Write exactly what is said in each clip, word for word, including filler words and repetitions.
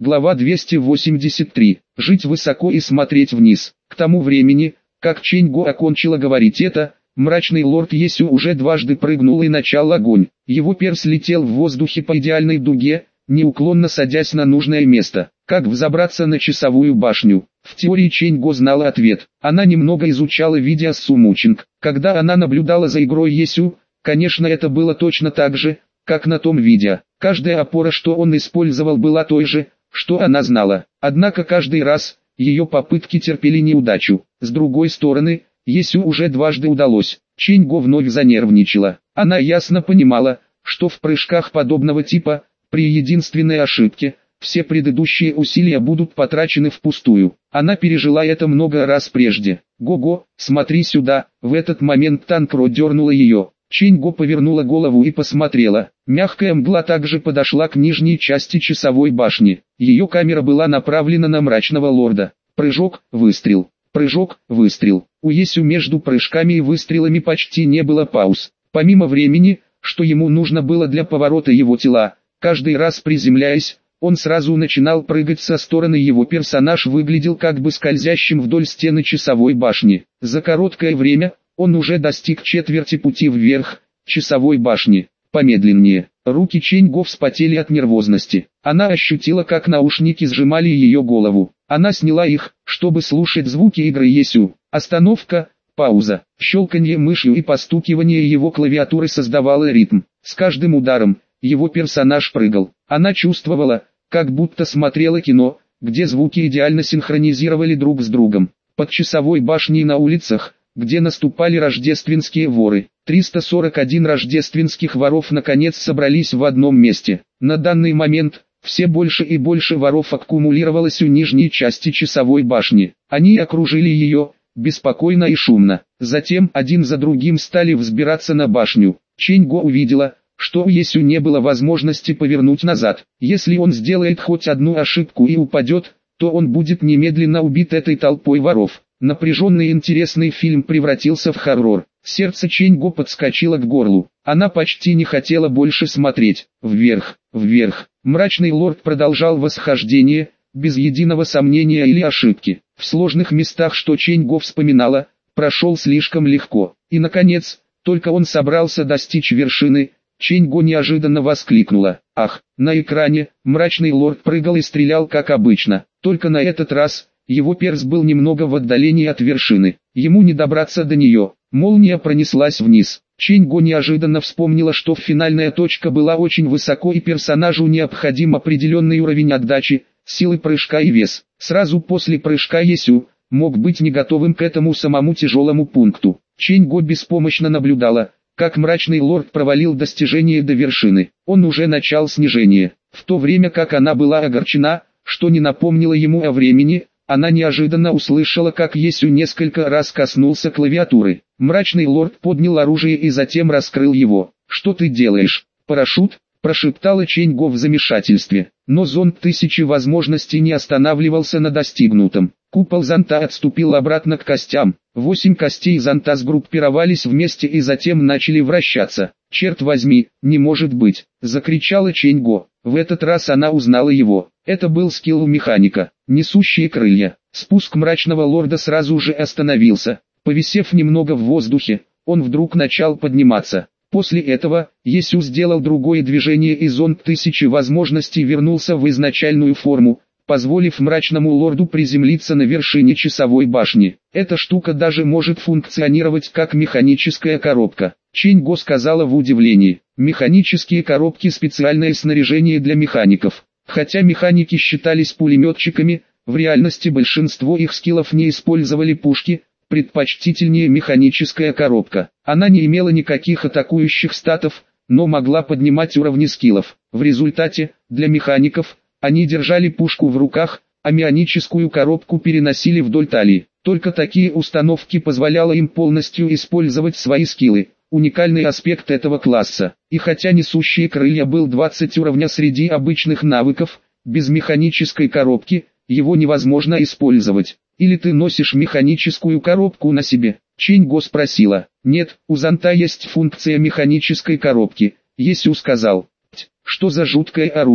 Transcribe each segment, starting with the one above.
Глава двести восемьдесят три. Жить высоко и смотреть вниз. К тому времени, как Чэнь-Го окончила говорить это, мрачный лорд Есю уже дважды прыгнул и начал огонь. Его перс летел в воздухе по идеальной дуге, неуклонно садясь на нужное место. Как взобраться на часовую башню? В теории Чэнь-Го знала ответ. Она немного изучала видео с Сумучинг. Когда она наблюдала за игрой Есю, конечно, это было точно так же, как на том видео. Каждая опора, что он использовал, была той же, что она знала. Однако каждый раз ее попытки терпели неудачу. С другой стороны, Есю уже дважды удалось. Чэнь-Го вновь занервничала. Она ясно понимала, что в прыжках подобного типа, при единственной ошибке, все предыдущие усилия будут потрачены впустую. Она пережила это много раз прежде. «Го-го, смотри сюда!» В этот момент Танкро дернула ее. Чэнь-Го повернула голову и посмотрела. Мягкая мгла также подошла к нижней части часовой башни. Ее камера была направлена на мрачного лорда. Прыжок, выстрел. Прыжок, выстрел. У Есю между прыжками и выстрелами почти не было пауз. Помимо времени, что ему нужно было для поворота его тела, каждый раз приземляясь, он сразу начинал прыгать со стороны. Его персонаж выглядел как бы скользящим вдоль стены часовой башни. За короткое время он уже достиг четверти пути вверх часовой башни. Помедленнее. Руки Чэнь-Го вспотели от нервозности. Она ощутила, как наушники сжимали ее голову. Она сняла их, чтобы слушать звуки игры Есю. Остановка, пауза, щелканье мышью и постукивание его клавиатуры создавало ритм. С каждым ударом его персонаж прыгал. Она чувствовала, как будто смотрела кино, где звуки идеально синхронизировали друг с другом. Под часовой башней на улицах, где наступали рождественские воры, триста сорок один рождественских воров наконец собрались в одном месте. На данный момент, все больше и больше воров аккумулировалось у нижней части часовой башни. Они окружили ее, беспокойно и шумно. Затем один за другим стали взбираться на башню. Чэнь-Го увидела, что у Есю не было возможности повернуть назад. Если он сделает хоть одну ошибку и упадет, то он будет немедленно убит этой толпой воров. Напряженный и интересный фильм превратился в хоррор. Сердце Чэнь-Го подскочило к горлу. Она почти не хотела больше смотреть. Вверх, вверх. Мрачный лорд продолжал восхождение, без единого сомнения или ошибки. В сложных местах, что Чэнь-Го вспоминала, прошел слишком легко. И наконец, только он собрался достичь вершины, Чэнь-Го неожиданно воскликнула. Ах, на экране, мрачный лорд прыгал и стрелял как обычно. Только на этот раз, его перс был немного в отдалении от вершины. Ему не добраться до нее. Молния пронеслась вниз. Чэнь-Го неожиданно вспомнила, что финальная точка была очень высоко и персонажу необходим определенный уровень отдачи, силы прыжка и вес. Сразу после прыжка Есю мог быть не готовым к этому самому тяжелому пункту. Чэнь-Го беспомощно наблюдала, как мрачный лорд провалил достижение до вершины. Он уже начал снижение. В то время как она была огорчена, что не напомнило ему о времени, она неожиданно услышала, как Есю несколько раз коснулся клавиатуры. Мрачный лорд поднял оружие и затем раскрыл его. «Что ты делаешь? Парашют?» – прошептала Чэнь-Го в замешательстве. Но зонд тысячи возможностей не останавливался на достигнутом. Купол зонта отступил обратно к костям. Восемь костей зонта сгруппировались вместе и затем начали вращаться. «Черт возьми, не может быть!» – закричала Чэнь-Го. В этот раз она узнала его. Это был скилл у механика. Несущие крылья. Спуск мрачного лорда сразу же остановился. Повисев немного в воздухе, он вдруг начал подниматься. После этого, Есю сделал другое движение и зонд тысячи возможностей вернулся в изначальную форму, позволив мрачному лорду приземлиться на вершине часовой башни. Эта штука даже может функционировать как механическая коробка. Чэнь-Го сказала в удивлении. Механические коробки – специальное снаряжение для механиков. Хотя механики считались пулеметчиками, в реальности большинство их скиллов не использовали пушки, предпочтительнее механическая коробка. Она не имела никаких атакующих статов, но могла поднимать уровни скиллов. В результате, для механиков, они держали пушку в руках, а механическую коробку переносили вдоль талии. Только такие установки позволяло им полностью использовать свои скиллы. Уникальный аспект этого класса. И хотя несущие крылья был двадцать уровня среди обычных навыков, без механической коробки, его невозможно использовать. Или ты носишь механическую коробку на себе? Чэнь-Го спросила. Нет, у зонта есть функция механической коробки. Есю сказал. Ть, что за жуткое оружие.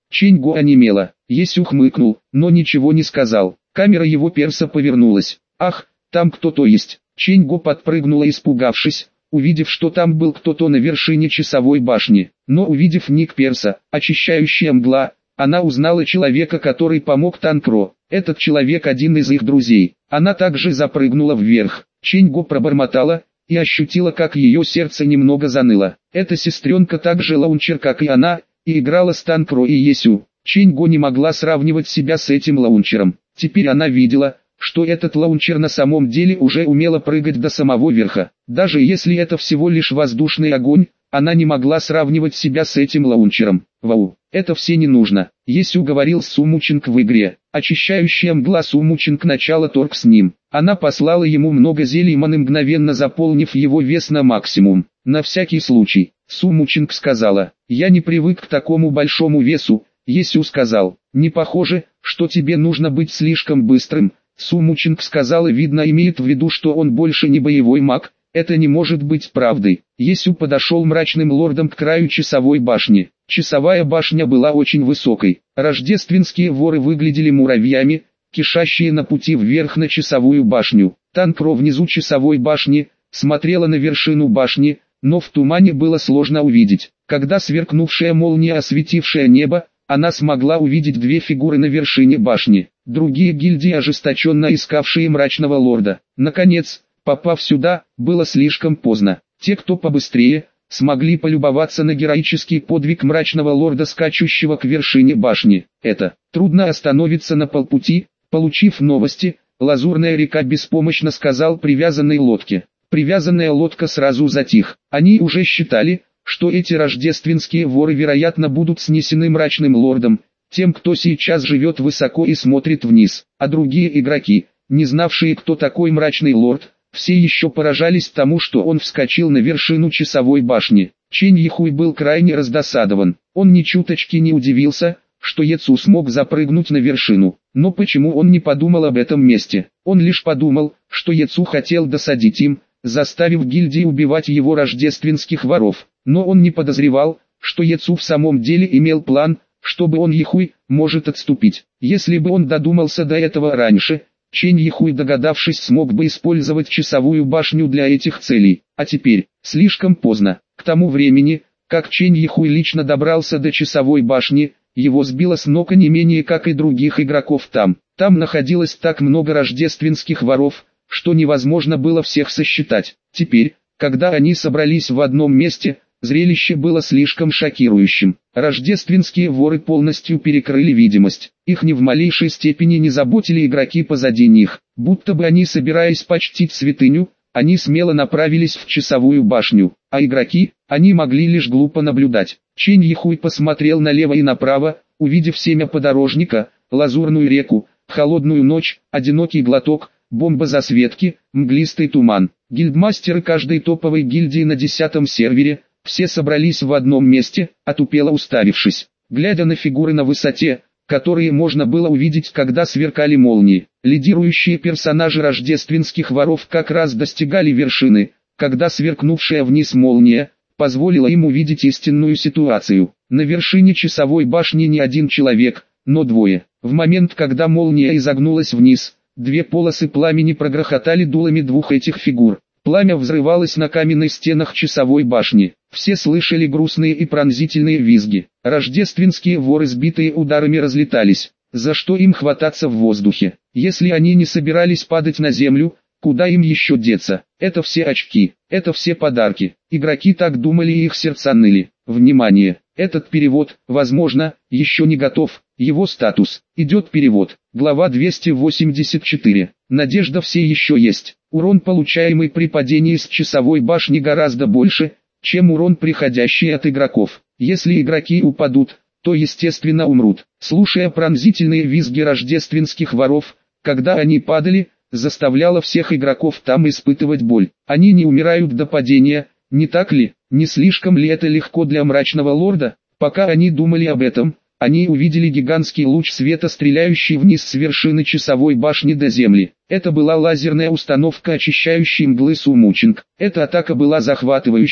Чень-Го онемела. Есю хмыкнул, но ничего не сказал. Камера его перса повернулась. «Ах, там кто-то есть!» Чень-Го подпрыгнула, испугавшись, увидев, что там был кто-то на вершине часовой башни. Но увидев ник перса, очищающая мгла, она узнала человека, который помог Танкро. Этот человек один из их друзей. Она также запрыгнула вверх. Чень-Го пробормотала и ощутила, как ее сердце немного заныло. Эта сестренка также лаунчер, как и она, и играла с Танкро и Есю. Чень-Го не могла сравнивать себя с этим лаунчером. Теперь она видела, что этот лаунчер на самом деле уже умела прыгать до самого верха. Даже если это всего лишь воздушный огонь, она не могла сравнивать себя с этим лаунчером. Вау, это все не нужно. Есю говорил с Сумучинг в игре. Очищающая мгла Сумучинг начала торг с ним. Она послала ему много зелий маны, мгновенно заполнив его вес на максимум. На всякий случай, Сумучинг сказала, «Я не привык к такому большому весу». Есю сказал, «Не похоже, что тебе нужно быть слишком быстрым». Сумучинг сказала, видно имеет в виду, что он больше не боевой маг. Это не может быть правдой. Есю подошел мрачным лордом к краю часовой башни. Часовая башня была очень высокой. Рождественские воры выглядели муравьями, кишащие на пути вверх на часовую башню. Танкро внизу часовой башни смотрела на вершину башни, но в тумане было сложно увидеть. Когда сверкнувшая молния, осветившая небо, она смогла увидеть две фигуры на вершине башни. Другие гильдии, ожесточенно искавшие мрачного лорда. Наконец, попав сюда, было слишком поздно. Те, кто побыстрее, смогли полюбоваться на героический подвиг мрачного лорда, скачущего к вершине башни. Это трудно остановиться на полпути. Получив новости, Лазурная река беспомощно сказал привязанной лодке. Привязанная лодка сразу затих. Они уже считали, что эти рождественские воры вероятно будут снесены мрачным лордом, тем, кто сейчас живет высоко и смотрит вниз. А другие игроки, не знавшие, кто такой мрачный лорд, все еще поражались тому, что он вскочил на вершину часовой башни. Чень Ихуй был крайне раздосадован. Он ни чуточки не удивился, что Ецу смог запрыгнуть на вершину. Но почему он не подумал об этом месте? Он лишь подумал, что Ецу хотел досадить им, заставив гильдии убивать его рождественских воров. Но он не подозревал, что Ецу в самом деле имел план, чтобы он Ихуй может отступить. Если бы он додумался до этого раньше, Чень Ихуй, догадавшись, смог бы использовать часовую башню для этих целей. А теперь, слишком поздно. К тому времени, как Чень Ихуй лично добрался до часовой башни, его сбило с ног не менее как и других игроков там. Там находилось так много рождественских воров, что невозможно было всех сосчитать. Теперь, когда они собрались в одном месте, зрелище было слишком шокирующим. Рождественские воры полностью перекрыли видимость. Их ни в малейшей степени не заботили игроки позади них. Будто бы они, собираясь почтить святыню, они смело направились в часовую башню. А игроки, они могли лишь глупо наблюдать. Чень Ихуй посмотрел налево и направо, увидев семя подорожника, лазурную реку, холодную ночь, одинокий глоток, бомба-засветки, мглистый туман. Гильдмастеры каждой топовой гильдии на десятом сервере, все собрались в одном месте, отупело уставившись, глядя на фигуры на высоте, которые можно было увидеть, когда сверкали молнии. Лидирующие персонажи рождественских воров как раз достигали вершины, когда сверкнувшая вниз молния позволила им увидеть истинную ситуацию. На вершине часовой башни не один человек, но двое. В момент, когда молния изогнулась вниз, две полосы пламени прогрохотали дулами двух этих фигур. Пламя взрывалось на каменных стенах часовой башни. Все слышали грустные и пронзительные визги. Рождественские воры, сбитые ударами, разлетались. За что им хвататься в воздухе? Если они не собирались падать на землю, куда им еще деться? Это все очки, это все подарки. Игроки так думали и их сердца ныли. Внимание! Этот перевод, возможно, еще не готов. Его статус. Идет перевод. Глава двести восемьдесят четыре. Надежда все еще есть. Урон, получаемый при падении с часовой башни, гораздо больше, чем урон, приходящий от игроков. Если игроки упадут, то естественно умрут. Слушая пронзительные визги рождественских воров, когда они падали, заставляло всех игроков там испытывать боль. Они не умирают до падения, не так ли? Не слишком ли это легко для мрачного лорда? Пока они думали об этом, они увидели гигантский луч света, стреляющий вниз с вершины часовой башни до земли. Это была лазерная установка очищающей мглы Сумучинг. Эта атака была захватывающей,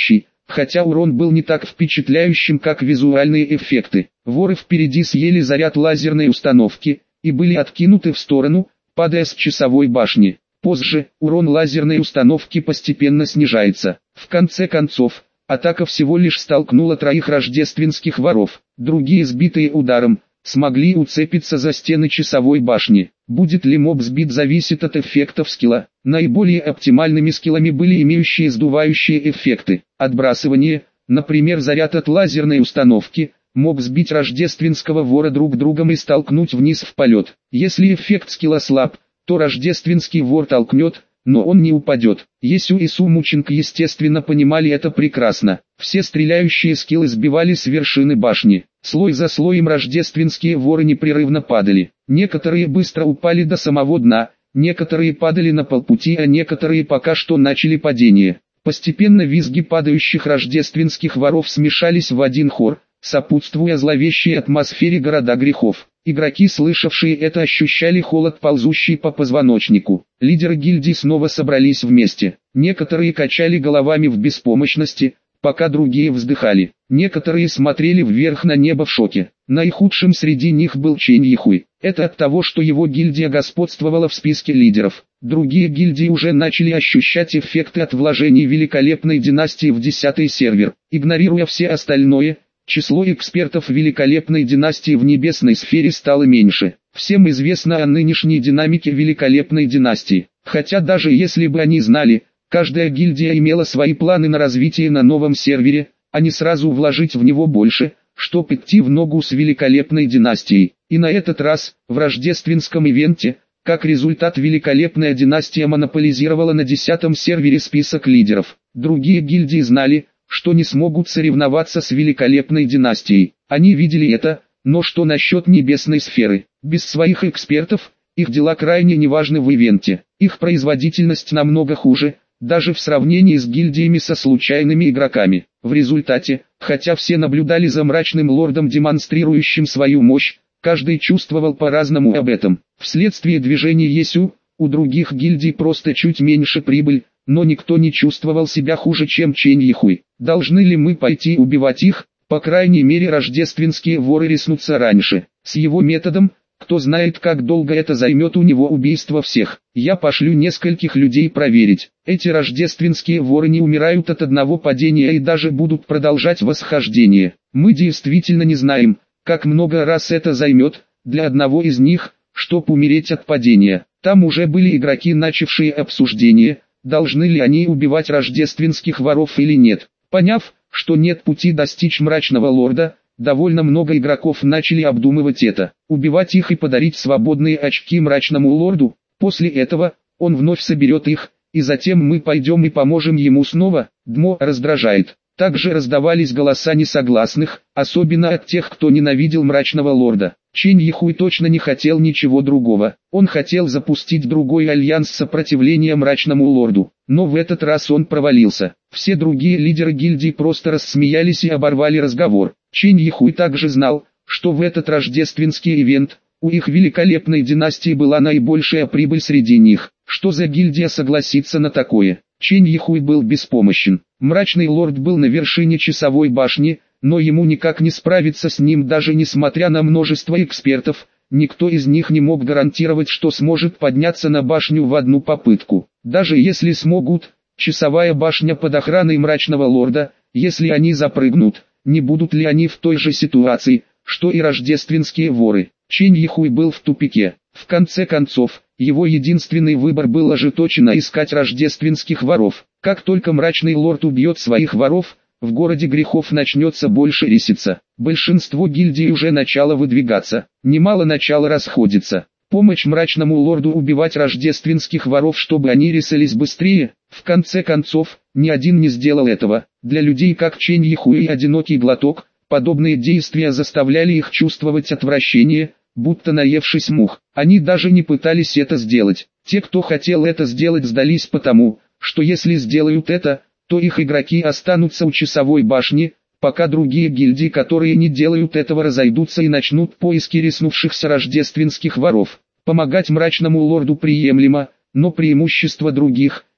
хотя урон был не так впечатляющим, как визуальные эффекты. Воры впереди съели заряд лазерной установки и были откинуты в сторону, падая с часовой башни. Позже, урон лазерной установки постепенно снижается. В конце концов, атака всего лишь столкнула троих рождественских воров. Другие, сбитые ударом, смогли уцепиться за стены часовой башни. Будет ли моб сбит, зависит от эффектов скилла. Наиболее оптимальными скиллами были имеющие сдувающие эффекты. Отбрасывание, например, заряд от лазерной установки, мог сбить рождественского вора друг другом и столкнуть вниз в полет. Если эффект скилла слаб, то рождественский вор толкнет, но он не упадет. Есю и Сумучинг естественно понимали это прекрасно. Все стреляющие скиллы сбивали с вершины башни. Слой за слоем рождественские воры непрерывно падали. Некоторые быстро упали до самого дна, некоторые падали на полпути, а некоторые пока что начали падение. Постепенно визги падающих рождественских воров смешались в один хор, сопутствуя зловещей атмосфере города грехов. Игроки, слышавшие это, ощущали холод, ползущий по позвоночнику. Лидеры гильдии снова собрались вместе. Некоторые качали головами в беспомощности, пока другие вздыхали. Некоторые смотрели вверх на небо в шоке. Наихудшим среди них был Чэнь Йихуй. Это от того, что его гильдия господствовала в списке лидеров. Другие гильдии уже начали ощущать эффекты от вложений великолепной династии в десятый сервер. Игнорируя все остальное, число экспертов великолепной династии в небесной сфере стало меньше. Всем известно о нынешней динамике великолепной династии. Хотя даже если бы они знали, каждая гильдия имела свои планы на развитие на новом сервере, а не сразу вложить в него больше, чтобы идти в ногу с великолепной династией. И на этот раз, в рождественском ивенте, как результат, великолепная династия монополизировала на десятом сервере список лидеров. Другие гильдии знали, что не смогут соревноваться с великолепной династией. Они видели это, но что насчет небесной сферы? Без своих экспертов, их дела крайне неважны в ивенте. Их производительность намного хуже, даже в сравнении с гильдиями со случайными игроками. В результате, хотя все наблюдали за мрачным лордом, демонстрирующим свою мощь, каждый чувствовал по-разному об этом. Вследствие движения Есю, у других гильдий просто чуть меньше прибыль, но никто не чувствовал себя хуже, чем Чэнь Йихуй. Должны ли мы пойти убивать их? По крайней мере, рождественские воры риснутся раньше. С его методом, кто знает, как долго это займет у него убийство всех. Я пошлю нескольких людей проверить. Эти рождественские воры не умирают от одного падения и даже будут продолжать восхождение. Мы действительно не знаем, как много раз это займет для одного из них, чтоб умереть от падения. Там уже были игроки, начавшие обсуждение, должны ли они убивать рождественских воров или нет. Поняв, что нет пути достичь мрачного лорда, довольно много игроков начали обдумывать это. Убивать их и подарить свободные очки мрачному лорду. После этого, он вновь соберет их, и затем мы пойдем и поможем ему снова. Дмо раздражает. Также раздавались голоса несогласных, особенно от тех, кто ненавидел мрачного лорда. Чэнь Йихуй точно не хотел ничего другого. Он хотел запустить другой альянс сопротивления мрачному лорду. Но в этот раз он провалился. Все другие лидеры гильдии просто рассмеялись и оборвали разговор. Чэнь Йихуй также знал, что в этот рождественский ивент, у их великолепной династии была наибольшая прибыль среди них. Что за гильдия согласится на такое? Чэнь Йихуй был беспомощен. Мрачный лорд был на вершине часовой башни, но ему никак не справиться с ним, даже несмотря на множество экспертов. Никто из них не мог гарантировать, что сможет подняться на башню в одну попытку. Даже если смогут, часовая башня под охраной мрачного лорда, если они запрыгнут, не будут ли они в той же ситуации, что и рождественские воры? Чэнь Йихуй был в тупике. В конце концов, его единственный выбор был ожесточенно искать рождественских воров. Как только мрачный лорд убьет своих воров, в городе грехов начнется больше риситься. Большинство гильдий уже начало выдвигаться, немало начало расходиться. Помощь мрачному лорду убивать рождественских воров, чтобы они рисались быстрее. В конце концов, ни один не сделал этого. Для людей как Чэнь Йихуй и одинокий глоток, подобные действия заставляли их чувствовать отвращение, будто наевшись мух. Они даже не пытались это сделать. Те, кто хотел это сделать, сдались потому, что если сделают это, то их игроки останутся у часовой башни, пока другие гильдии, которые не делают этого, разойдутся и начнут поиски риснувшихся рождественских воров. Помогать мрачному лорду приемлемо, но преимущество других,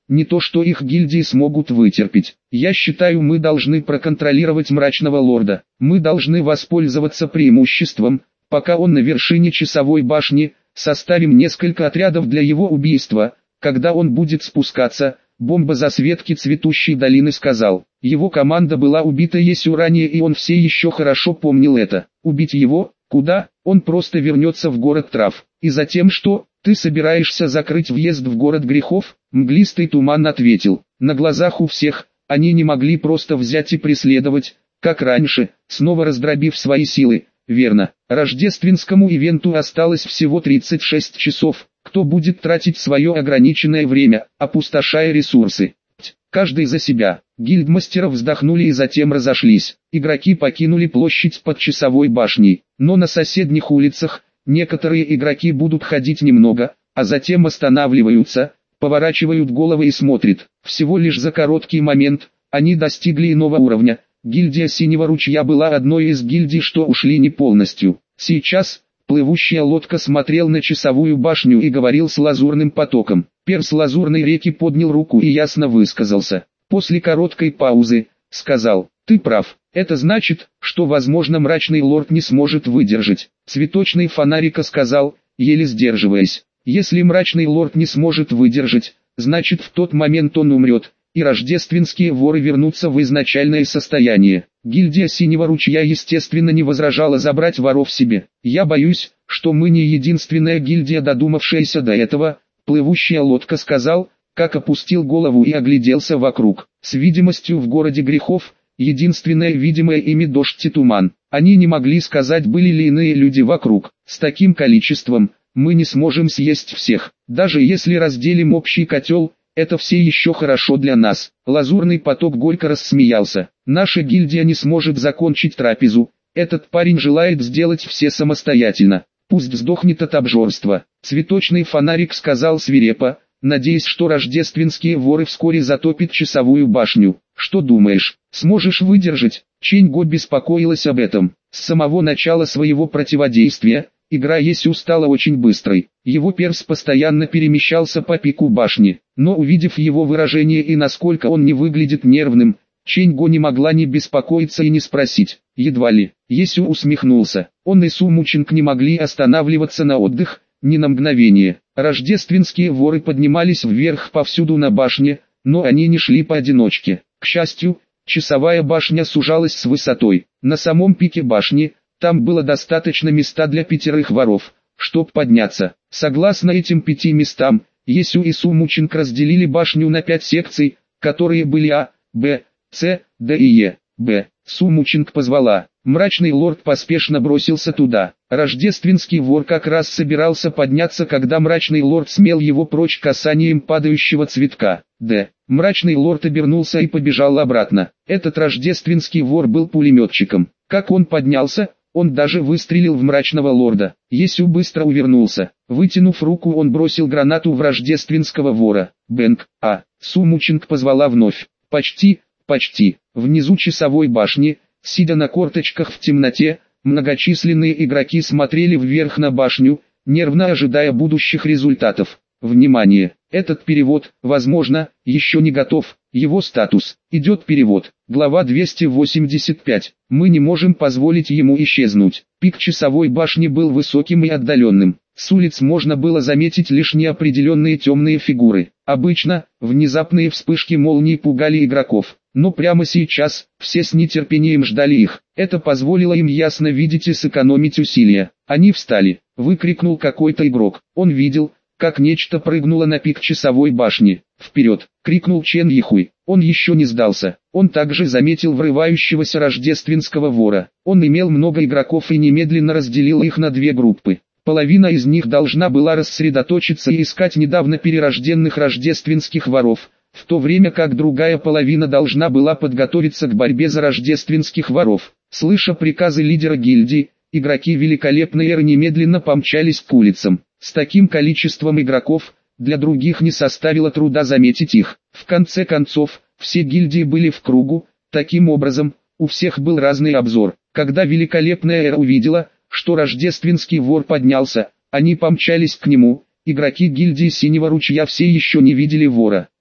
не то что их гильдии смогут вытерпеть. Я считаю, мы должны проконтролировать Мрачного Лорда. Мы должны воспользоваться преимуществом, пока он на вершине часовой башни, составим несколько отрядов для его убийства. Когда он будет спускаться, бомба-засветки цветущей долины сказал. Его команда была убита Есю ранее, и он все еще хорошо помнил это. Убить его? Куда? Он просто вернется в город трав. И затем что? Ты собираешься закрыть въезд в город грехов? Мглистый туман ответил. На глазах у всех, они не могли просто взять и преследовать, как раньше, снова раздробив свои силы. Верно, рождественскому ивенту осталось всего тридцать шесть часов. Кто будет тратить свое ограниченное время, опустошая ресурсы? Каждый за себя. Гильдмастеры вздохнули и затем разошлись. Игроки покинули площадь под часовой башней. Но на соседних улицах, некоторые игроки будут ходить немного, а затем останавливаются, поворачивают головы и смотрят. Всего лишь за короткий момент, они достигли иного уровня. Гильдия Синего Ручья была одной из гильдий, что ушли не полностью. Сейчас, плывущая лодка смотрел на часовую башню и говорил с лазурным потоком. Перс Лазурной реки поднял руку и ясно высказался. После короткой паузы, сказал, ты прав, это значит, что возможно Мрачный Лорд не сможет выдержать. Цветочный фонарика сказал, еле сдерживаясь, если Мрачный Лорд не сможет выдержать, значит в тот момент он умрет, и рождественские воры вернутся в изначальное состояние. Гильдия Синего Ручья естественно не возражала забрать воров себе. Я боюсь, что мы не единственная гильдия, додумавшаяся до этого. Плывущая лодка сказал, как опустил голову и огляделся вокруг. С видимостью в городе грехов, единственное видимое ими дождь и туман. Они не могли сказать, были ли иные люди вокруг. С таким количеством, мы не сможем съесть всех. Даже если разделим общий котел, это все еще хорошо для нас. Лазурный поток горько рассмеялся. Наша гильдия не сможет закончить трапезу. Этот парень желает сделать все самостоятельно. Пусть сдохнет от обжорства. Цветочный фонарик сказал свирепо, надеясь, что рождественские воры вскоре затопят часовую башню. Что думаешь, сможешь выдержать? Ченьго беспокоилась об этом. С самого начала своего противодействия, игра Есю стала очень быстрой. Его перс постоянно перемещался по пику башни, но увидев его выражение и насколько он не выглядит нервным, Ченьго не могла не беспокоиться и не спросить. Едва ли. Есю усмехнулся. Он и Сумучинг не могли останавливаться на отдых, ни на мгновение. Рождественские воры поднимались вверх повсюду на башне, но они не шли поодиночке. К счастью, часовая башня сужалась с высотой. На самом пике башни, там было достаточно места для пятерых воров, чтоб подняться. Согласно этим пяти местам, Есю и Сумучинг разделили башню на пять секций, которые были А, Б, С, Д и Е. Б. Сумучинг позвала. Мрачный Лорд поспешно бросился туда. Рождественский вор как раз собирался подняться, когда Мрачный Лорд смел его прочь касанием падающего цветка. Д. Мрачный Лорд обернулся и побежал обратно. Этот рождественский вор был пулеметчиком. Как он поднялся, он даже выстрелил в Мрачного Лорда. Есю быстро увернулся. Вытянув руку, он бросил гранату в рождественского вора. Бэнк. А. Сумучинг позвала вновь. Почти, почти. Внизу часовой башни, сидя на корточках в темноте, многочисленные игроки смотрели вверх на башню, нервно ожидая будущих результатов. Внимание! Этот перевод, возможно, еще не готов. Его статус. Идет перевод. Глава двести восемьдесят пять. Мы не можем позволить ему исчезнуть. Пик часовой башни был высоким и отдаленным. С улиц можно было заметить лишь неопределенные темные фигуры. Обычно, внезапные вспышки молний пугали игроков. Но прямо сейчас, все с нетерпением ждали их. Это позволило им ясно видеть и сэкономить усилия. Они встали. Выкрикнул какой-то игрок. Он видел, как нечто прыгнуло на пик часовой башни. «Вперед!» — крикнул Чен Йихуй. Он еще не сдался. Он также заметил врывающегося рождественского вора. Он имел много игроков и немедленно разделил их на две группы. Половина из них должна была рассредоточиться и искать недавно перерожденных рождественских воров, в то время как другая половина должна была подготовиться к борьбе за рождественских воров. Слыша приказы лидера гильдии, игроки Великолепной Эры немедленно помчались к улицам. С таким количеством игроков, для других не составило труда заметить их. В конце концов, все гильдии были в кругу, таким образом, у всех был разный обзор. Когда Великолепная Эра увидела, что рождественский вор поднялся, они помчались к нему. Игроки гильдии Синего Ручья все еще не видели вора.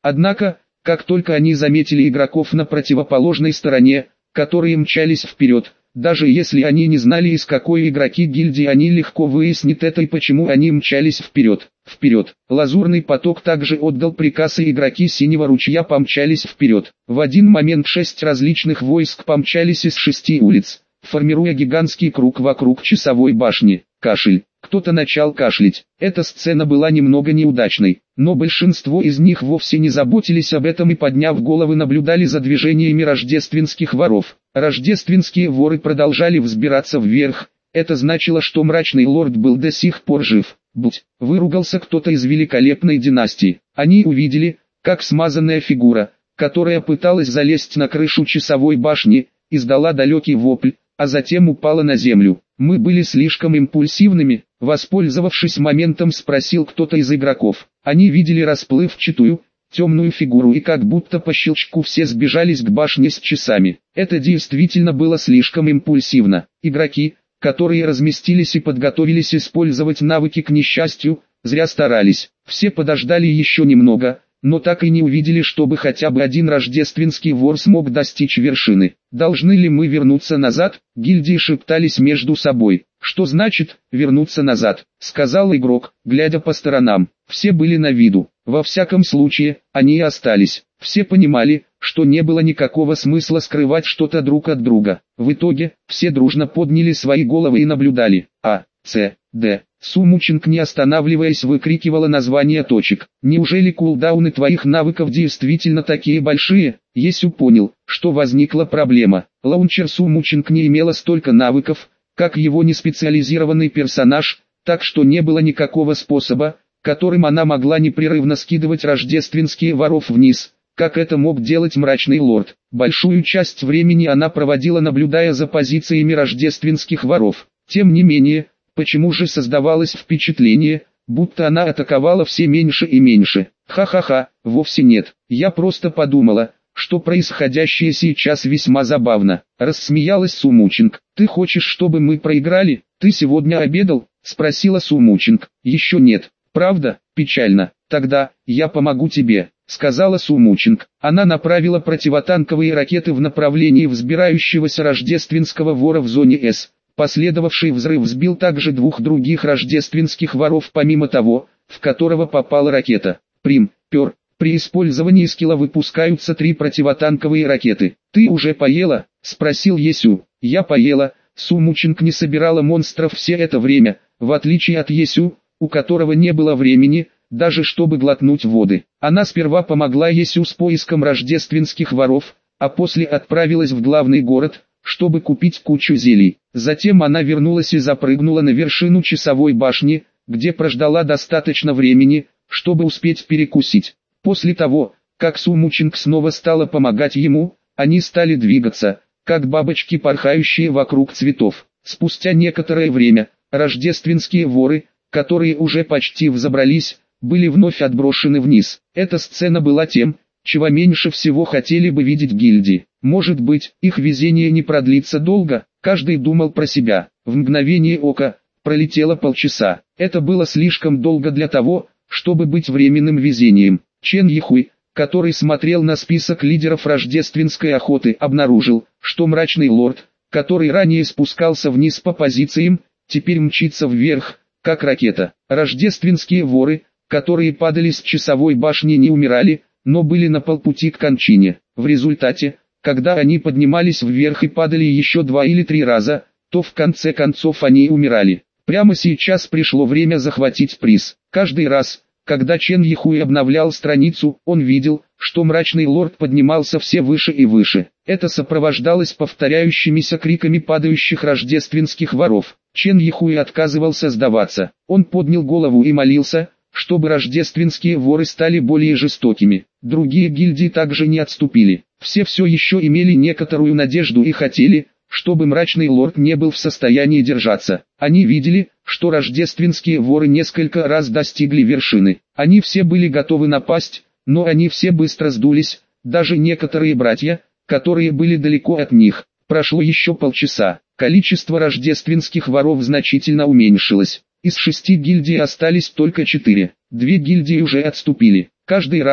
Однако, как только они заметили игроков на противоположной стороне, которые мчались вперед, даже если они не знали, из какой игроки гильдии, они легко выяснят это и почему они мчались вперед. Вперед. Лазурный поток также отдал приказ, и игроки Синего ручья помчались вперед. В один момент шесть различных войск помчались из шести улиц, формируя гигантский круг вокруг часовой башни. Кашель. Кто-то начал кашлять. Эта сцена была немного неудачной, но большинство из них вовсе не заботились об этом и, подняв головы, наблюдали за движениями рождественских воров. Рождественские воры продолжали взбираться вверх. Это значило, что мрачный лорд был до сих пор жив. Будь, выругался кто-то из великолепной династии. Они увидели, как смазанная фигура, которая пыталась залезть на крышу часовой башни, издала далекий вопль, а затем упала на землю. Мы были слишком импульсивными, воспользовавшись моментом, спросил кто-то из игроков. Они видели расплывчатую, темную фигуру, и как будто по щелчку все сбежались к башне с часами. Это действительно было слишком импульсивно. Игроки, которые разместились и подготовились использовать навыки, к несчастью, зря старались. Все подождали еще немного, но так и не увидели, чтобы хотя бы один рождественский вор смог достичь вершины. Должны ли мы вернуться назад? Гильдии шептались между собой. Что значит «вернуться назад», сказал игрок, глядя по сторонам. Все были на виду. Во всяком случае, они и остались. Все понимали, что не было никакого смысла скрывать что-то друг от друга. В итоге, все дружно подняли свои головы и наблюдали. А, С, Д. Сумучинг, не останавливаясь, выкрикивала названия точек. Неужели кулдауны твоих навыков действительно такие большие? Есю понял, что возникла проблема. Лаунчер Сумучинг не имела столько навыков, как его неспециализированный персонаж, так что не было никакого способа, которым она могла непрерывно скидывать рождественские воров вниз, как это мог делать мрачный лорд. Большую часть времени она проводила, наблюдая за позициями рождественских воров. Тем не менее, почему же создавалось впечатление, будто она атаковала все меньше и меньше? Ха-ха-ха, вовсе нет. Я просто подумала, что происходящее сейчас весьма забавно. Рассмеялась Сумучинг. Ты хочешь, чтобы мы проиграли? Ты сегодня обедал? Спросила Сумучинг. Еще нет. Правда? Печально. Тогда, я помогу тебе, сказала Сумучинг. Она направила противотанковые ракеты в направлении взбирающегося рождественского вора в зоне С. Последовавший взрыв сбил также двух других рождественских воров, помимо того, в которого попала ракета. Прим, пер. При использовании скилла выпускаются три противотанковые ракеты. Ты уже поела? Спросил Есю. Я поела. Сумучинг не собирала монстров все это время, в отличие от Есю, у которого не было времени, даже чтобы глотнуть воды. Она сперва помогла Есю с поиском рождественских воров, а после отправилась в главный город, чтобы купить кучу зелий. Затем она вернулась и запрыгнула на вершину часовой башни, где прождала достаточно времени, чтобы успеть перекусить. После того, как Сумучинг снова стала помогать ему, они стали двигаться, как бабочки, порхающие вокруг цветов. Спустя некоторое время, рождественские воры, которые уже почти взобрались, были вновь отброшены вниз. Эта сцена была тем, чего меньше всего хотели бы видеть гильдии. Может быть, их везение не продлится долго, каждый думал про себя. В мгновение ока, пролетело полчаса. Это было слишком долго для того, чтобы быть временным везением. Чен Йихуй, который смотрел на список лидеров рождественской охоты, обнаружил, что мрачный лорд, который ранее спускался вниз по позициям, теперь мчится вверх, как ракета. Рождественские воры, которые падали с часовой башни, не умирали, но были на полпути к кончине. В результате, когда они поднимались вверх и падали еще два или три раза, то в конце концов они умирали. Прямо сейчас пришло время захватить приз. Каждый раз, когда Чен Йихуй обновлял страницу, он видел, что мрачный лорд поднимался все выше и выше. Это сопровождалось повторяющимися криками падающих рождественских воров. Чен Йихуй отказывался сдаваться. Он поднял голову и молился, чтобы рождественские воры стали более жестокими. Другие гильдии также не отступили. Все все еще имели некоторую надежду и хотели, чтобы мрачный лорд не был в состоянии держаться. Они видели, что рождественские воры несколько раз достигли вершины. Они все были готовы напасть, но они все быстро сдулись, даже некоторые братья, которые были далеко от них. Прошло еще полчаса. Количество рождественских воров значительно уменьшилось. Из шести гильдий остались только четыре. Две гильдии уже отступили. Каждый раз,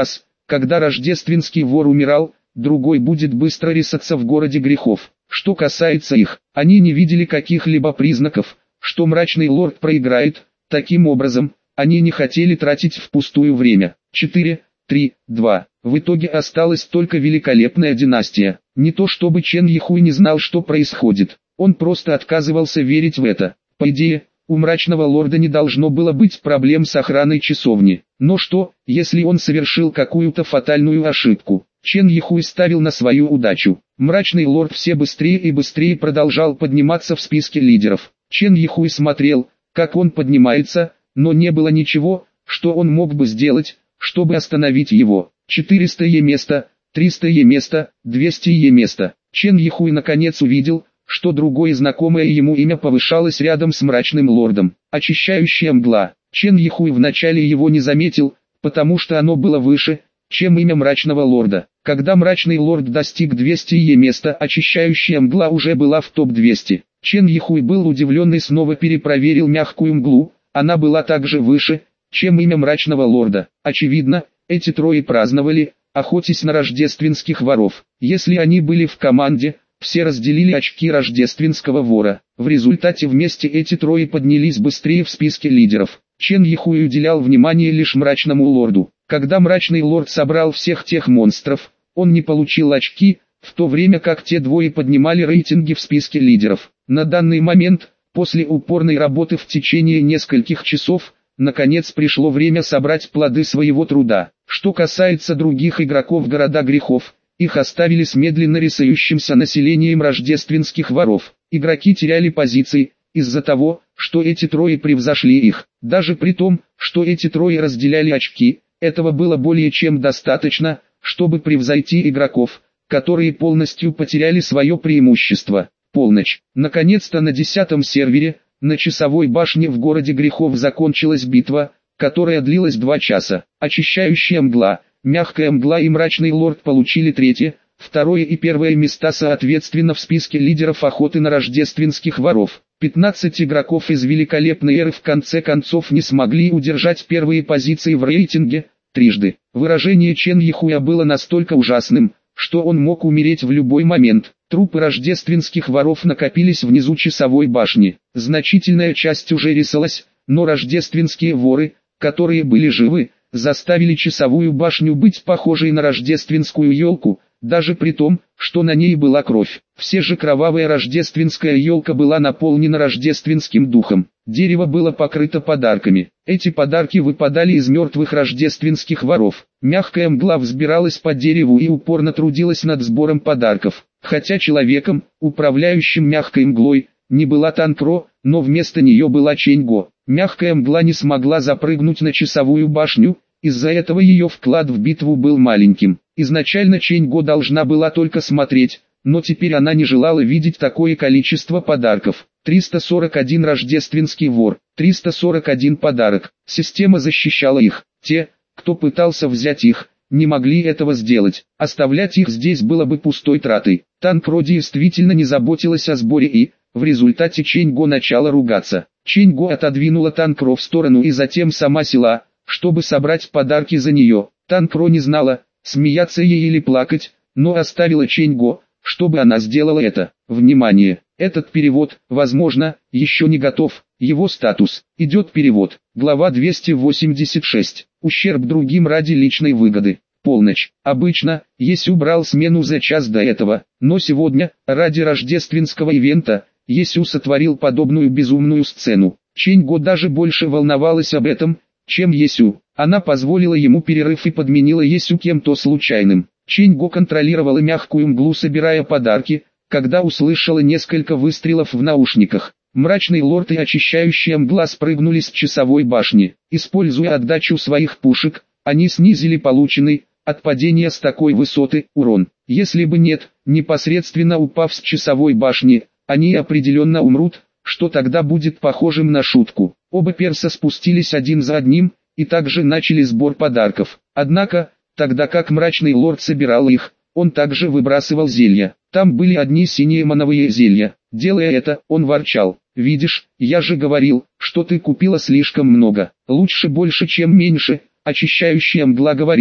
Когда рождественский вор умирал, другой будет быстро рисаться в городе грехов. Что касается их, они не видели каких-либо признаков, что мрачный лорд проиграет. Таким образом, они не хотели тратить впустую время. четыре, три, два. В итоге осталась только великолепная династия. Не то чтобы Чен Йихуй не знал, что происходит. Он просто отказывался верить в это. По идее, у мрачного лорда не должно было быть проблем с охраной часовни. Но что, если он совершил какую-то фатальную ошибку? Чен Йихуй ставил на свою удачу. Мрачный лорд все быстрее и быстрее продолжал подниматься в списке лидеров. Чен Йихуй смотрел, как он поднимается, но не было ничего, что он мог бы сделать, чтобы остановить его. четыреста место, триста место, двести место. Чен Йихуй наконец увидел, что другое знакомое ему имя повышалось рядом с мрачным лордом. Очищающая мгла. Чен Йихуй вначале его не заметил, потому что оно было выше, чем имя мрачного лорда. Когда мрачный лорд достиг двухсот места, очищающая мгла уже была в топ двести. Чен Йихуй был удивлен и снова перепроверил мягкую мглу, она была также выше, чем имя мрачного лорда. Очевидно, эти трое праздновали, охотясь на рождественских воров. Если они были в команде, все разделили очки рождественского вора. В результате вместе эти трое поднялись быстрее в списке лидеров. Чен Йихуй уделял внимание лишь мрачному лорду. Когда мрачный лорд собрал всех тех монстров, он не получил очки, в то время как те двое поднимали рейтинги в списке лидеров. На данный момент, после упорной работы в течение нескольких часов, наконец пришло время собрать плоды своего труда. Что касается других игроков города грехов, их оставили с медленно рисующимся населением рождественских воров. Игроки теряли позиции, из-за того, что эти трое превзошли их. Даже при том, что эти трое разделяли очки, этого было более чем достаточно, чтобы превзойти игроков, которые полностью потеряли свое преимущество. Полночь. Наконец-то на десятом сервере, на часовой башне в городе грехов закончилась битва, которая длилась два часа. Очищающая мгла, мягкая мгла и мрачный лорд получили третье, второе и первое места соответственно в списке лидеров охоты на рождественских воров. пятнадцать игроков из великолепной эры в конце концов не смогли удержать первые позиции в рейтинге, трижды. Выражение Чен Йихуя было настолько ужасным, что он мог умереть в любой момент. Трупы рождественских воров накопились внизу часовой башни. Значительная часть уже рисовалась, но рождественские воры, которые были живы, заставили часовую башню быть похожей на рождественскую елку, даже при том, что на ней была кровь. Все же кровавая рождественская елка была наполнена рождественским духом. Дерево было покрыто подарками. Эти подарки выпадали из мертвых рождественских воров. Мягкая мгла взбиралась по дереву и упорно трудилась над сбором подарков. Хотя человеком, управляющим мягкой мглой, не была Танкро, но вместо нее была Ченьго. Мягкая мгла не смогла запрыгнуть на часовую башню, из-за этого ее вклад в битву был маленьким. Изначально Ченьго должна была только смотреть, но теперь она не желала видеть такое количество подарков. триста сорок один рождественский вор, триста сорок один подарок. Система защищала их. Те, кто пытался взять их, не могли этого сделать. Оставлять их здесь было бы пустой тратой. Танкро действительно не заботилась о сборе и, в результате Ченьго начала ругаться. Ченьго отодвинула Танкро в сторону и затем сама села, чтобы собрать подарки за нее. Танкро не знала, смеяться ей или плакать, но оставила Ченьго, чтобы она сделала это. Внимание! Этот перевод, возможно, еще не готов. Его статус. Идет перевод. Глава двести восемьдесят шесть. Ущерб другим ради личной выгоды. Полночь. Обычно, Есю брал смену за час до этого, но сегодня, ради рождественского ивента, Есю сотворил подобную безумную сцену. Ченьго даже больше волновалась об этом, чем Есю. Она позволила ему перерыв и подменила Есю кем-то случайным. Ченьго контролировала мягкую мглу, собирая подарки, когда услышала несколько выстрелов в наушниках. Мрачный лорд и очищающая мгла спрыгнули с часовой башни. Используя отдачу своих пушек, они снизили полученный, от падения с такой высоты, урон. Если бы нет, непосредственно упав с часовой башни, они определенно умрут, что тогда будет похожим на шутку. Оба перса спустились один за одним, и также начали сбор подарков. Однако, тогда как мрачный лорд собирал их, он также выбрасывал зелья. Там были одни синие мановые зелья. Делая это, он ворчал: «Видишь, я же говорил, что ты купила слишком много. Лучше больше, чем меньше». Очищающая мгла говорила: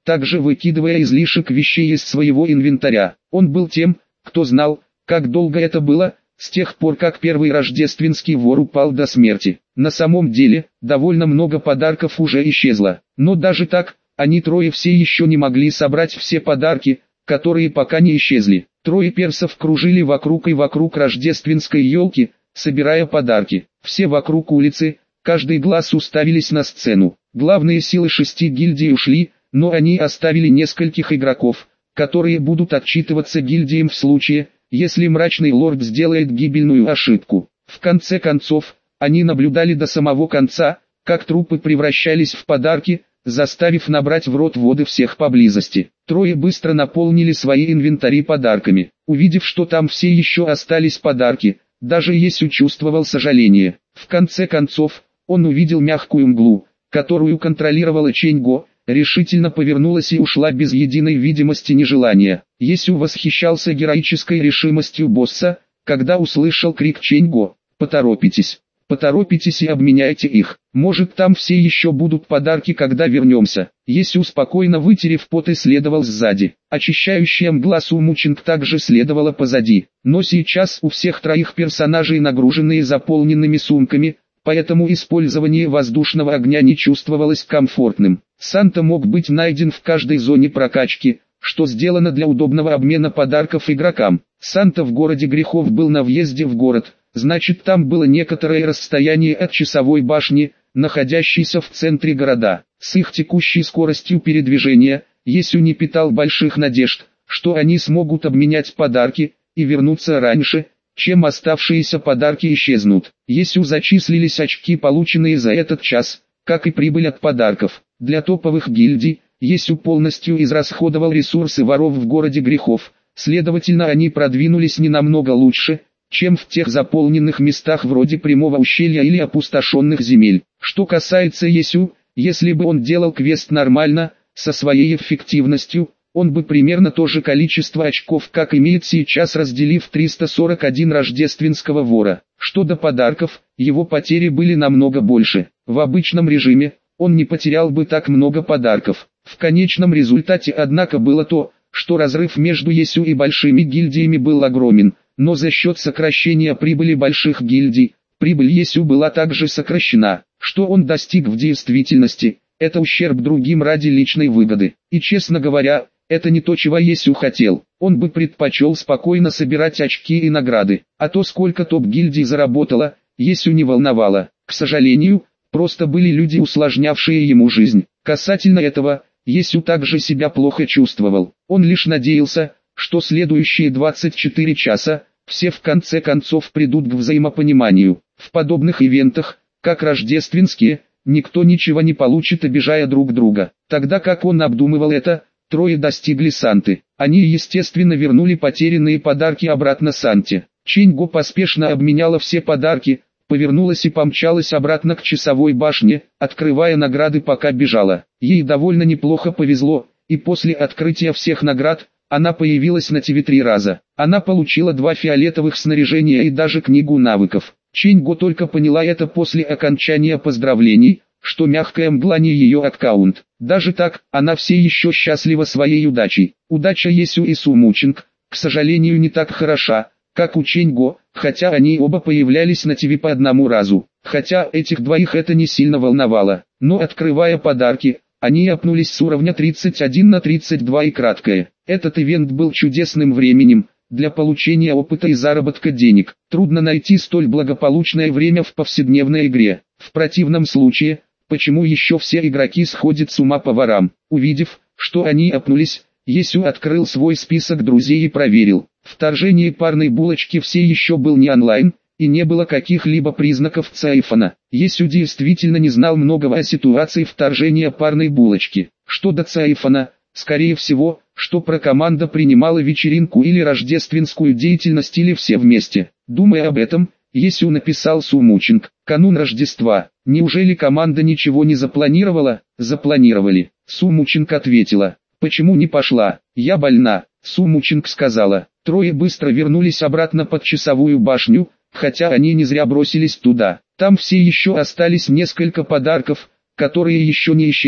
также выкидывая излишек вещей из своего инвентаря. Он был тем, кто знал, как долго это было, с тех пор как первый рождественский вор упал до смерти. На самом деле, довольно много подарков уже исчезло. Но даже так, они трое все еще не могли собрать все подарки, которые пока не исчезли. Трое персов кружили вокруг и вокруг рождественской елки, собирая подарки. Все вокруг улицы, каждый глаз уставились на сцену. Главные силы шести гильдий ушли, но они оставили нескольких игроков, которые будут отчитываться гильдиям в случае, если мрачный лорд сделает гибельную ошибку. В конце концов, они наблюдали до самого конца, как трупы превращались в подарки, заставив набрать в рот воды всех поблизости. Трое быстро наполнили свои инвентари подарками. Увидев, что там все еще остались подарки, даже Есю чувствовал сожаление. В конце концов, он увидел мягкую мглу, которую контролировала Чэнь-Го, решительно повернулась и ушла без единой видимости нежелания. Есю восхищался героической решимостью босса, когда услышал крик Чэнь-Го: «Поторопитесь! Поторопитесь и обменяйте их, может там все еще будут подарки, когда вернемся». Есю, спокойно вытерев пот, и следовал сзади. Очищающая мгла Сумучинг также следовала позади. Но сейчас у всех троих персонажей нагруженные заполненными сумками, поэтому использование воздушного огня не чувствовалось комфортным. Санта мог быть найден в каждой зоне прокачки, что сделано для удобного обмена подарков игрокам. Санта в городе грехов был на въезде в город, значит там было некоторое расстояние от часовой башни, находящейся в центре города. С их текущей скоростью передвижения, Есю не питал больших надежд, что они смогут обменять подарки и вернуться раньше, чем оставшиеся подарки исчезнут. Есю зачислились очки, полученные за этот час, как и прибыль от подарков. Для топовых гильдий, Есю полностью израсходовал ресурсы воров в городе грехов, следовательно они продвинулись не намного лучше, чем в тех заполненных местах вроде прямого ущелья или опустошенных земель. Что касается Есю, если бы он делал квест нормально, со своей эффективностью, он бы примерно то же количество очков, как имеет сейчас, разделив триста сорок один рождественского вора. Что до подарков, его потери были намного больше. В обычном режиме, он не потерял бы так много подарков. В конечном результате, однако, было то, что разрыв между Есю и большими гильдиями был огромен, но за счет сокращения прибыли больших гильдий, прибыль Есю была также сокращена. Что он достиг в действительности, это ущерб другим ради личной выгоды. И честно говоря, это не то, чего Есю хотел. Он бы предпочел спокойно собирать очки и награды, а то, сколько топ-гильдий заработало, Есю не волновало. К сожалению, просто были люди, усложнявшие ему жизнь. Касательно этого, Есю также себя плохо чувствовал. Он лишь надеялся, что следующие двадцать четыре часа, все в конце концов придут к взаимопониманию. В подобных ивентах, как рождественские, никто ничего не получит, обижая друг друга. Тогда как он обдумывал это, трое достигли Санты. Они естественно вернули потерянные подарки обратно Санте. Чэнь-Го поспешно обменяла все подарки, повернулась и помчалась обратно к часовой башне, открывая награды, пока бежала. Ей довольно неплохо повезло, и после открытия всех наград, она появилась на ТВ три раза. Она получила два фиолетовых снаряжения и даже книгу навыков. Чэнь-Го только поняла это после окончания поздравлений, что мягкая мгла не ее аккаунт. Даже так, она все еще счастлива своей удачей. Удача Есю и Сумучинг, к сожалению, не так хороша, как у Чэнь-Го, хотя они оба появлялись на ТВ по одному разу. Хотя этих двоих это не сильно волновало. Но открывая подарки, они апнулись с уровня тридцать один на тридцать два и краткое. Этот ивент был чудесным временем для получения опыта и заработка денег. Трудно найти столь благополучное время в повседневной игре. В противном случае, почему еще все игроки сходят с ума по ворам? Увидев, что они апнулись, Есю открыл свой список друзей и проверил. Вторжение парной булочки все еще был не онлайн, и не было каких-либо признаков Цайфона. Есю действительно не знал многого о ситуации вторжения парной булочки. Что до Цайфона, скорее всего, что про команда принимала вечеринку или рождественскую деятельность, или все вместе. Думая об этом, Есю написал Сумучинг: «Канун Рождества. Неужели команда ничего не запланировала?» «Запланировали». Сумучинг ответила: «Почему не пошла?» «Я больна», Сумучинг сказала. Трое быстро вернулись обратно под часовую башню, хотя они не зря бросились туда. Там все еще остались несколько подарков, которые еще не исчезли.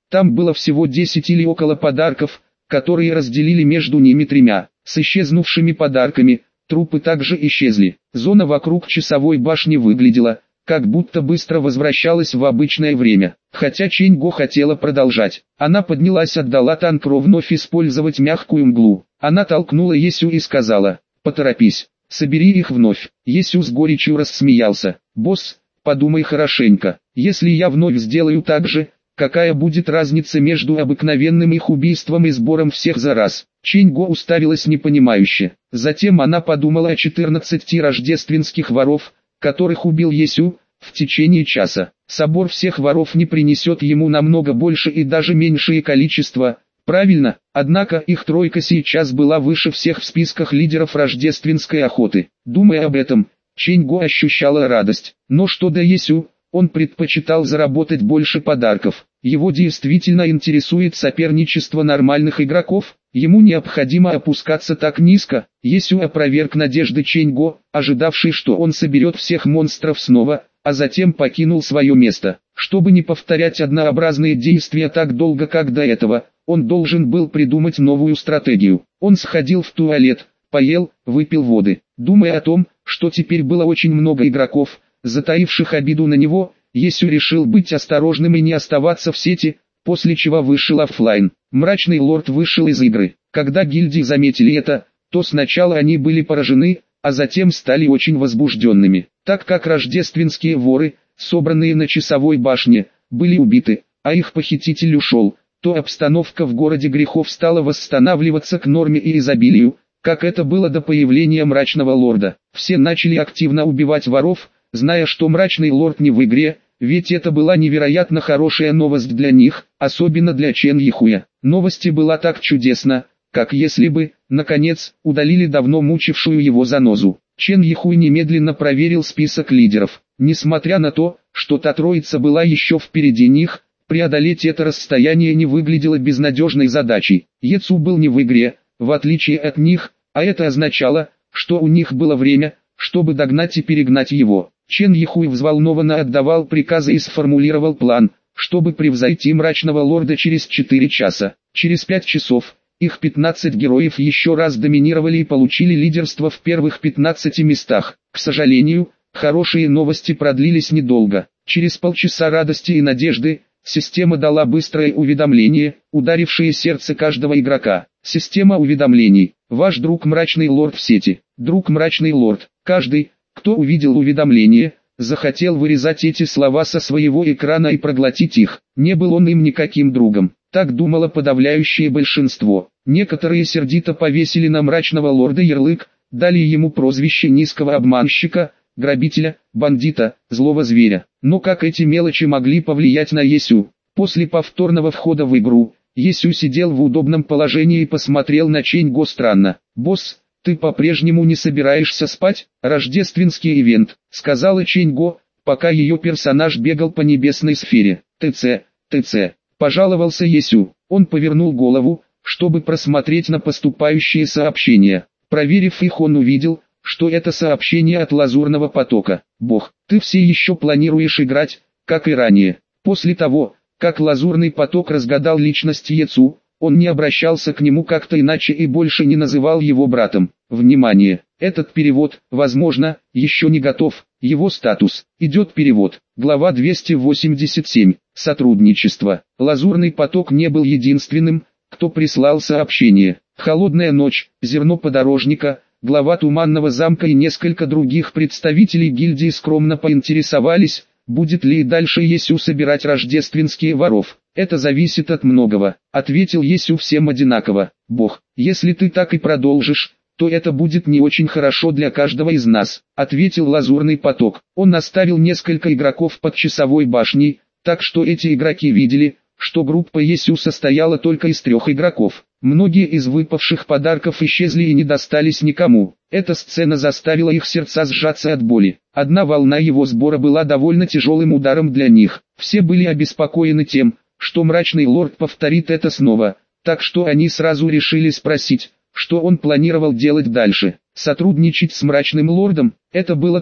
Там было всего десять или около подарков, которые разделили между ними тремя. С исчезнувшими подарками, трупы также исчезли. Зона вокруг часовой башни выглядела, как будто быстро возвращалась в обычное время. Хотя Чэнь Го хотела продолжать. Она поднялась, отдала Танкро вновь использовать мягкую мглу. Она толкнула Есю и сказала: «Поторопись, собери их вновь». Есю с горечью рассмеялся. «Босс, подумай хорошенько, если я вновь сделаю так же, какая будет разница между обыкновенным их убийством и сбором всех за раз?» Чэнь Го уставилась непонимающе. Затем она подумала о четырнадцати рождественских воров, которых убил Есю, в течение часа. Собор всех воров не принесет ему намного больше и даже меньшее количество, правильно? Однако их тройка сейчас была выше всех в списках лидеров рождественской охоты. Думая об этом, Чэнь Го ощущала радость. Но что до Есю, он предпочитал заработать больше подарков. Его действительно интересует соперничество нормальных игроков. Ему необходимо опускаться так низко. Есю опроверг надежды Чэнь Го, ожидавший, что он соберет всех монстров снова, а затем покинул свое место. Чтобы не повторять однообразные действия так долго, как до этого, он должен был придумать новую стратегию. Он сходил в туалет, поел, выпил воды. Думая о том, что теперь было очень много игроков, затаивших обиду на него, Есю решил быть осторожным и не оставаться в сети, после чего вышел оффлайн. Мрачный лорд вышел из игры. Когда гильдии заметили это, то сначала они были поражены, а затем стали очень возбужденными, так как рождественские воры, собранные на часовой башне, были убиты, а их похититель ушел, то обстановка в городе грехов стала восстанавливаться к норме и изобилию, как это было до появления мрачного лорда. Все начали активно убивать воров, зная, что мрачный лорд не в игре, ведь это была невероятно хорошая новость для них, особенно для Чен Йихуя. Новость была так чудесна, как если бы, наконец, удалили давно мучившую его занозу. Чен Йихуй немедленно проверил список лидеров. Несмотря на то, что та троица была еще впереди них, преодолеть это расстояние не выглядело безнадежной задачей. Ецу был не в игре, в отличие от них, а это означало, что у них было время, чтобы догнать и перегнать его. Чен Йихуй взволнованно отдавал приказы и сформулировал план, чтобы превзойти мрачного лорда через четыре часа. Через пять часов, их пятнадцать героев еще раз доминировали и получили лидерство в первых пятнадцати местах. К сожалению, хорошие новости продлились недолго. Через полчаса радости и надежды, система дала быстрое уведомление, ударившее сердце каждого игрока. Система уведомлений. Ваш друг мрачный лорд в сети. Друг мрачный лорд. Каждый, кто увидел уведомление, захотел вырезать эти слова со своего экрана и проглотить их. Не был он им никаким другом. Так думало подавляющее большинство. Некоторые сердито повесили на мрачного лорда ярлык, дали ему прозвище низкого обманщика, грабителя, бандита, злого зверя. Но как эти мелочи могли повлиять на Есю? После повторного входа в игру, Есю сидел в удобном положении и посмотрел на Чэнь Го странно. «Босс, ты по-прежнему не собираешься спать? Рождественский ивент», — сказала Чэнь Го, пока ее персонаж бегал по небесной сфере. «ТЦ, ТЦ», — пожаловался Есю. Он повернул голову, чтобы просмотреть на поступающие сообщения. Проверив их, он увидел, что это сообщение от Лазурного потока. «Бог, ты все еще планируешь играть, как и ранее». После того, как Лазурный поток разгадал личность Ецу, он не обращался к нему как-то иначе и больше не называл его братом. Внимание! Этот перевод, возможно, еще не готов. Его статус. Идет перевод. Глава двести восемьдесят семь. Сотрудничество. Лазурный поток не был единственным, кто прислал сообщение. Холодная ночь, Зерно подорожника, глава Туманного замка и несколько других представителей гильдии скромно поинтересовались, будет ли и дальше Есю собирать рождественские воров. «Это зависит от многого», — ответил Есю всем одинаково. «Бог, если ты так и продолжишь, то это будет не очень хорошо для каждого из нас», — ответил Лазурный поток. Он оставил несколько игроков под часовой башней, так что эти игроки видели, что группа Есю состояла только из трех игроков. Многие из выпавших подарков исчезли и не достались никому. Эта сцена заставила их сердца сжаться от боли. Одна волна его сбора была довольно тяжелым ударом для них. Все были обеспокоены тем, что мрачный лорд повторит это снова, так что они сразу решили спросить, что он планировал делать дальше. Сотрудничать с мрачным лордом – это было то,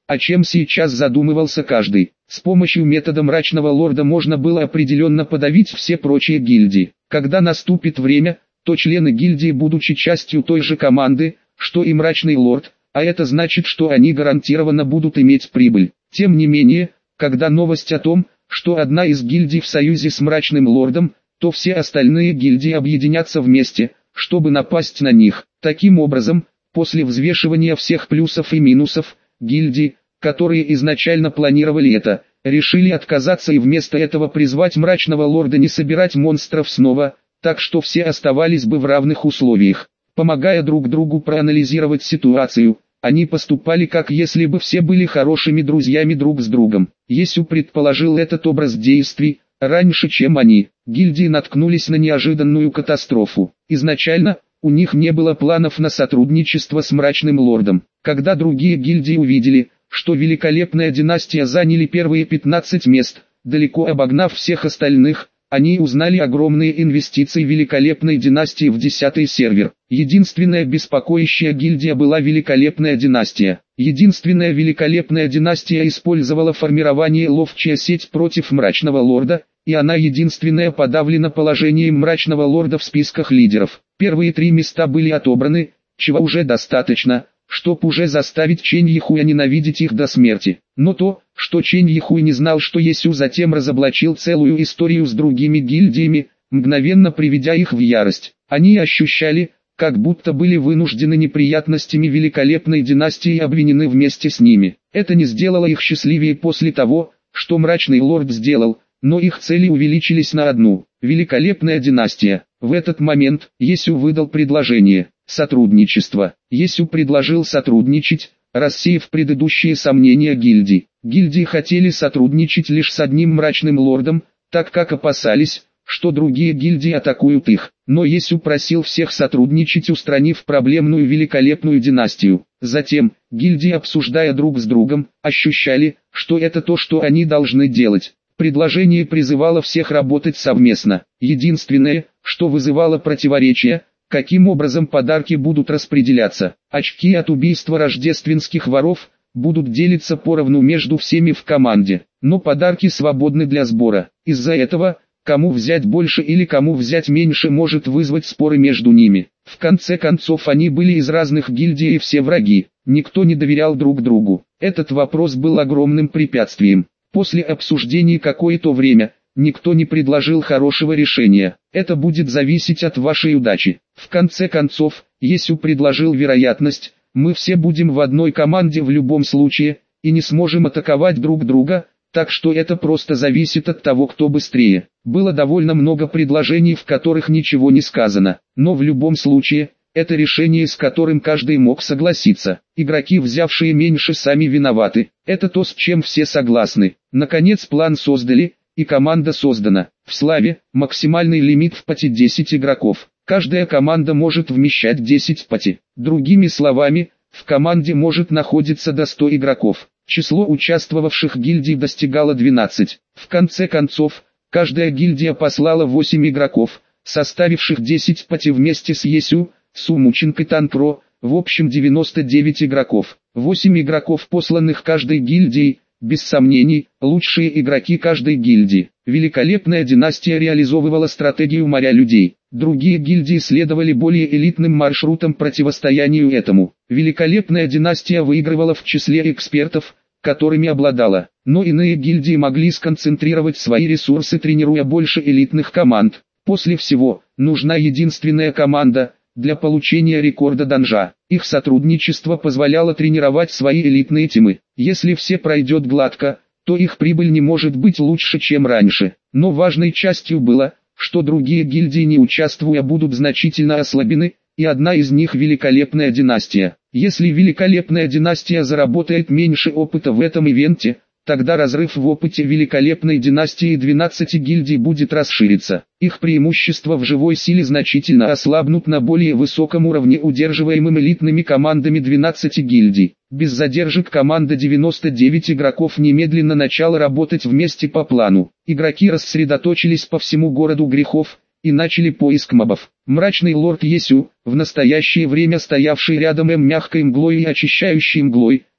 о чем сейчас задумывался каждый. С помощью метода мрачного лорда можно было определенно подавить все прочие гильдии. Когда наступит время, то члены гильдии, будучи частью той же команды, что и мрачный лорд, а это значит, что они гарантированно будут иметь прибыль. Тем не менее, когда новость о том, что одна из гильдий в союзе с мрачным лордом, то все остальные гильдии объединятся вместе, чтобы напасть на них. Таким образом, после взвешивания всех плюсов и минусов, гильдии, которые изначально планировали это, решили отказаться и вместо этого призвать мрачного лорда не собирать монстров снова, так что все оставались бы в равных условиях. Помогая друг другу проанализировать ситуацию, они поступали как если бы все были хорошими друзьями друг с другом. Есю предположил этот образ действий раньше, чем они. Гильдии наткнулись на неожиданную катастрофу. Изначально, у них не было планов на сотрудничество с мрачным лордом. Когда другие гильдии увидели, что великолепная династия заняли первые пятнадцать мест, далеко обогнав всех остальных, они узнали огромные инвестиции великолепной династии в десятый сервер. Единственная беспокоящая гильдия была великолепная династия. Единственная великолепная династия использовала формирование ловчая сеть против мрачного лорда, и она единственная подавлена положением мрачного лорда в списках лидеров. Первые три места были отобраны, чего уже достаточно, чтоб уже заставить Чэнь Йихуя ненавидеть их до смерти. Но то, что Чэнь Йихуй не знал, что Есю затем разоблачил целую историю с другими гильдиями, мгновенно приведя их в ярость. Они ощущали, как будто были вынуждены неприятностями великолепной династии и обвинены вместе с ними. Это не сделало их счастливее после того, что мрачный лорд сделал, но их цели увеличились на одну – великолепная династия. В этот момент Есю выдал предложение – сотрудничество. Есю предложил сотрудничать, рассеяв предыдущие сомнения гильдий. Гильдии хотели сотрудничать лишь с одним мрачным лордом, так как опасались, что другие гильдии атакуют их. Но Есю просил всех сотрудничать, устранив проблемную великолепную династию. Затем, гильдии, обсуждая друг с другом, ощущали, что это то, что они должны делать. Предложение призывало всех работать совместно. Единственное, что вызывало противоречия, каким образом подарки будут распределяться. Очки от убийства рождественских воров будут делиться поровну между всеми в команде, но подарки свободны для сбора. Из-за этого, кому взять больше или кому взять меньше, может вызвать споры между ними. В конце концов, они были из разных гильдий и все враги. Никто не доверял друг другу. Этот вопрос был огромным препятствием. После обсуждений какое-то время, никто не предложил хорошего решения. Это будет зависеть от вашей удачи. В конце концов, Есю предложил вероятность, мы все будем в одной команде в любом случае, и не сможем атаковать друг друга, так что это просто зависит от того, кто быстрее. Было довольно много предложений, в которых ничего не сказано, но в любом случае, это решение, с которым каждый мог согласиться. Игроки, взявшие меньше, сами виноваты. Это то, с чем все согласны. Наконец план создали, и команда создана. В славе, максимальный лимит в пати десять игроков. Каждая команда может вмещать десять пати. Другими словами, в команде может находиться до ста игроков. Число участвовавших гильдий достигало двенадцати. В конце концов, каждая гильдия послала восемь игроков, составивших десять пати вместе с Есю, Сумучинг и Танкро, в общем девяносто девять игроков. восемь игроков, посланных каждой гильдией, без сомнений, лучшие игроки каждой гильдии. Великолепная династия реализовывала стратегию моря людей. Другие гильдии следовали более элитным маршрутам противостоянию этому. Великолепная династия выигрывала в числе экспертов, которыми обладала. Но иные гильдии могли сконцентрировать свои ресурсы, тренируя больше элитных команд. После всего, нужна единственная команда для получения рекорда данжа. Их сотрудничество позволяло тренировать свои элитные тимы. Если все пройдет гладко, то их прибыль не может быть лучше, чем раньше. Но важной частью было, что другие гильдии, не участвуя, будут значительно ослаблены, и одна из них великолепная династия. Если великолепная династия заработает меньше опыта в этом ивенте, тогда разрыв в опыте великолепной династии двенадцати гильдий будет расшириться. Их преимущества в живой силе значительно ослабнут на более высоком уровне, удерживаемым элитными командами двенадцати гильдий. Без задержек команда девяноста девяти игроков немедленно начала работать вместе по плану. Игроки рассредоточились по всему городу грехов и начали поиск мобов. Мрачный лорд Есю, в настоящее время стоявший рядом М мягкой мглой и очищающей мглой,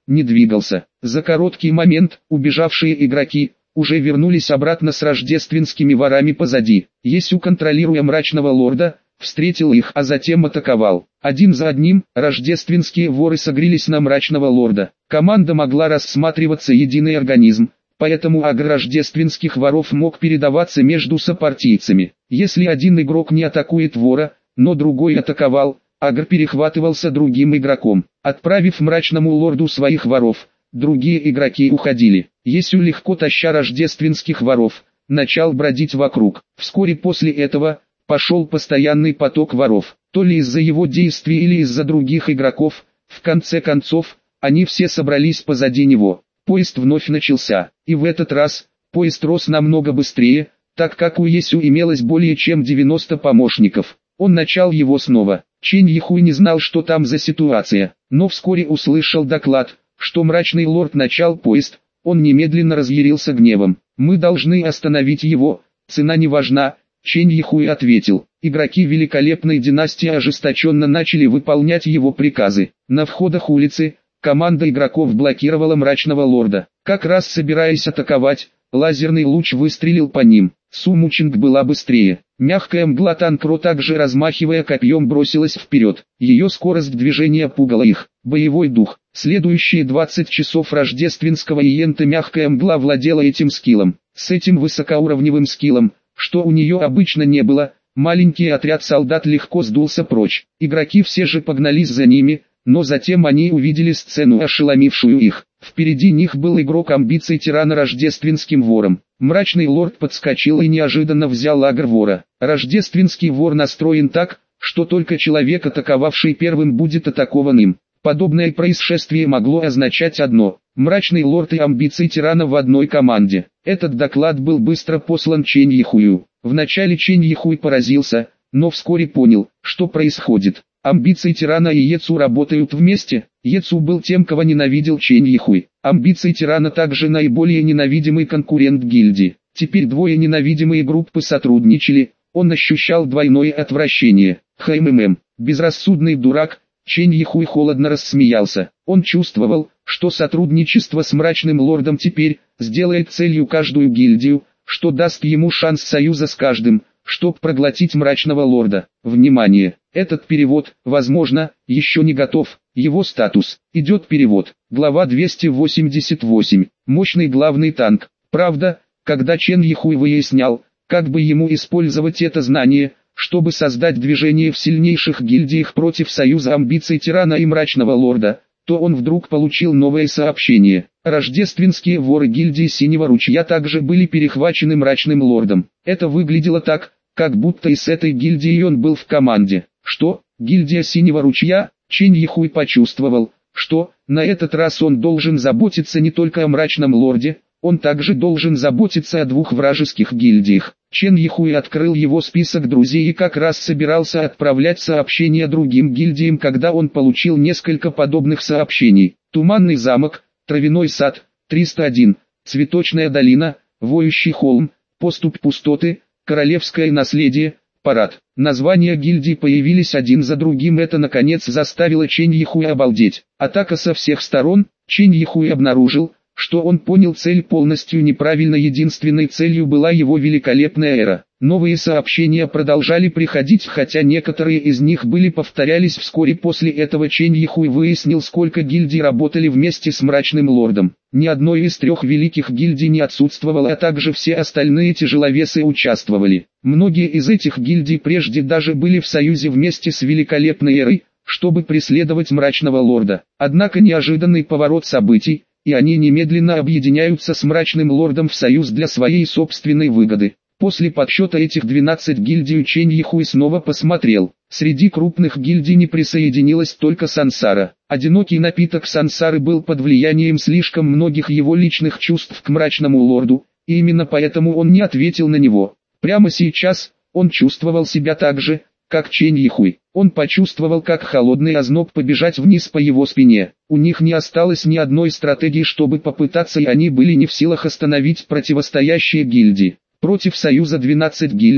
не двигался. За короткий момент убежавшие игроки уже вернулись обратно с рождественскими ворами позади. Есю, контролируя мрачного лорда, встретил их, а затем атаковал. Один за одним рождественские воры согрелись на мрачного лорда. Команда могла рассматриваться единый организм, поэтому агр рождественских воров мог передаваться между сопартийцами. Если один игрок не атакует вора, но другой атаковал, агр перехватывался другим игроком. Отправив мрачному лорду своих воров, другие игроки уходили. Есю, легко таща рождественских воров, начал бродить вокруг. Вскоре после этого пошел постоянный поток воров. То ли из-за его действий или из-за других игроков, в конце концов, они все собрались позади него. Поезд вновь начался, и в этот раз поезд рос намного быстрее, так как у Есю имелось более чем девяносто помощников. Он начал его снова. Чэнь Йихуй не знал, что там за ситуация, но вскоре услышал доклад, что мрачный лорд начал поезд. Он немедленно разъярился гневом. «Мы должны остановить его, цена не важна», Чэнь Йихуй ответил. Игроки великолепной династии ожесточенно начали выполнять его приказы. На входах улицы команда игроков блокировала мрачного лорда. Как раз собираясь атаковать, лазерный луч выстрелил по ним. Су Мучинг была быстрее. Мягкая мгла Танкро, также размахивая копьем, бросилась вперед. Ее скорость движения пугала их. Боевой дух. Следующие двадцать часов рождественского ивента мягкая мгла владела этим скиллом. С этим высокоуровневым скиллом, что у нее обычно не было, маленький отряд солдат легко сдулся прочь. Игроки все же погнались за ними, но затем они увидели сцену, ошеломившую их. Впереди них был игрок амбиций тирана рождественским вором. Мрачный лорд подскочил и неожиданно взял агр вора. Рождественский вор настроен так, что только человек, атаковавший первым, будет атакован им. Подобное происшествие могло означать одно: мрачный лорд и амбиции тирана в одной команде. Этот доклад был быстро послан Чэнь Йихую. Вначале Чэнь Йихуй поразился, но вскоре понял, что происходит. Амбиции тирана и Ецу работают вместе. Ецу был тем, кого ненавидел Чэнь Йихуй. Амбиции тирана также наиболее ненавидимый конкурент гильдии. Теперь двое ненавидимые группы сотрудничали. Он ощущал двойное отвращение. Хмм, безрассудный дурак. Чэнь Йихуй холодно рассмеялся. Он чувствовал, что сотрудничество с мрачным лордом теперь сделает целью каждую гильдию, что даст ему шанс союза с каждым, чтобы проглотить мрачного лорда. Внимание! Этот перевод, возможно, еще не готов. Его статус. Идет перевод. Глава двести восемьдесят восемь. Мощный главный танк. Правда, когда Чэнь Йихуй выяснял, как бы ему использовать это знание, чтобы создать движение в сильнейших гильдиях против союза амбиций тирана и мрачного лорда, то он вдруг получил новое сообщение. Рождественские воры гильдии Синего Ручья также были перехвачены мрачным лордом. Это выглядело так, как будто и с этой гильдией он был в команде. Что? Гильдия Синего Ручья? Чэнь Йихуй почувствовал, что на этот раз он должен заботиться не только о мрачном лорде, он также должен заботиться о двух вражеских гильдиях. Чэнь Йихуй открыл его список друзей и как раз собирался отправлять сообщения другим гильдиям, когда он получил несколько подобных сообщений. Туманный замок, Травяной сад, триста один, Цветочная долина, Воющий холм, Поступь пустоты, Королевское наследие, Парад. Названия гильдий появились один за другим, это наконец заставило Чэнь Йихуя обалдеть. Атака со всех сторон. Чэнь Йихуй обнаружил, что он понял цель полностью неправильно. Единственной целью была его великолепная эра. Новые сообщения продолжали приходить, хотя некоторые из них были повторялись. Вскоре после этого Чэнь Йихуй выяснил, сколько гильдий работали вместе с мрачным лордом. Ни одной из трех великих гильдий не отсутствовало, а также все остальные тяжеловесы участвовали. Многие из этих гильдий прежде даже были в союзе вместе с великолепной эрой, чтобы преследовать мрачного лорда. Однако неожиданный поворот событий, и они немедленно объединяются с мрачным лордом в союз для своей собственной выгоды. После подсчета этих двенадцати гильдий Чэнь Йихуй снова посмотрел. Среди крупных гильдий не присоединилась только Сансара. Одинокий напиток Сансары был под влиянием слишком многих его личных чувств к мрачному лорду, и именно поэтому он не ответил на него. Прямо сейчас он чувствовал себя так же, как Чэнь Йихуй. Он почувствовал, как холодный озноб побежать вниз по его спине. У них не осталось ни одной стратегии, чтобы попытаться, и они были не в силах остановить противостоящие гильдии. Против союза двенадцати гильдий,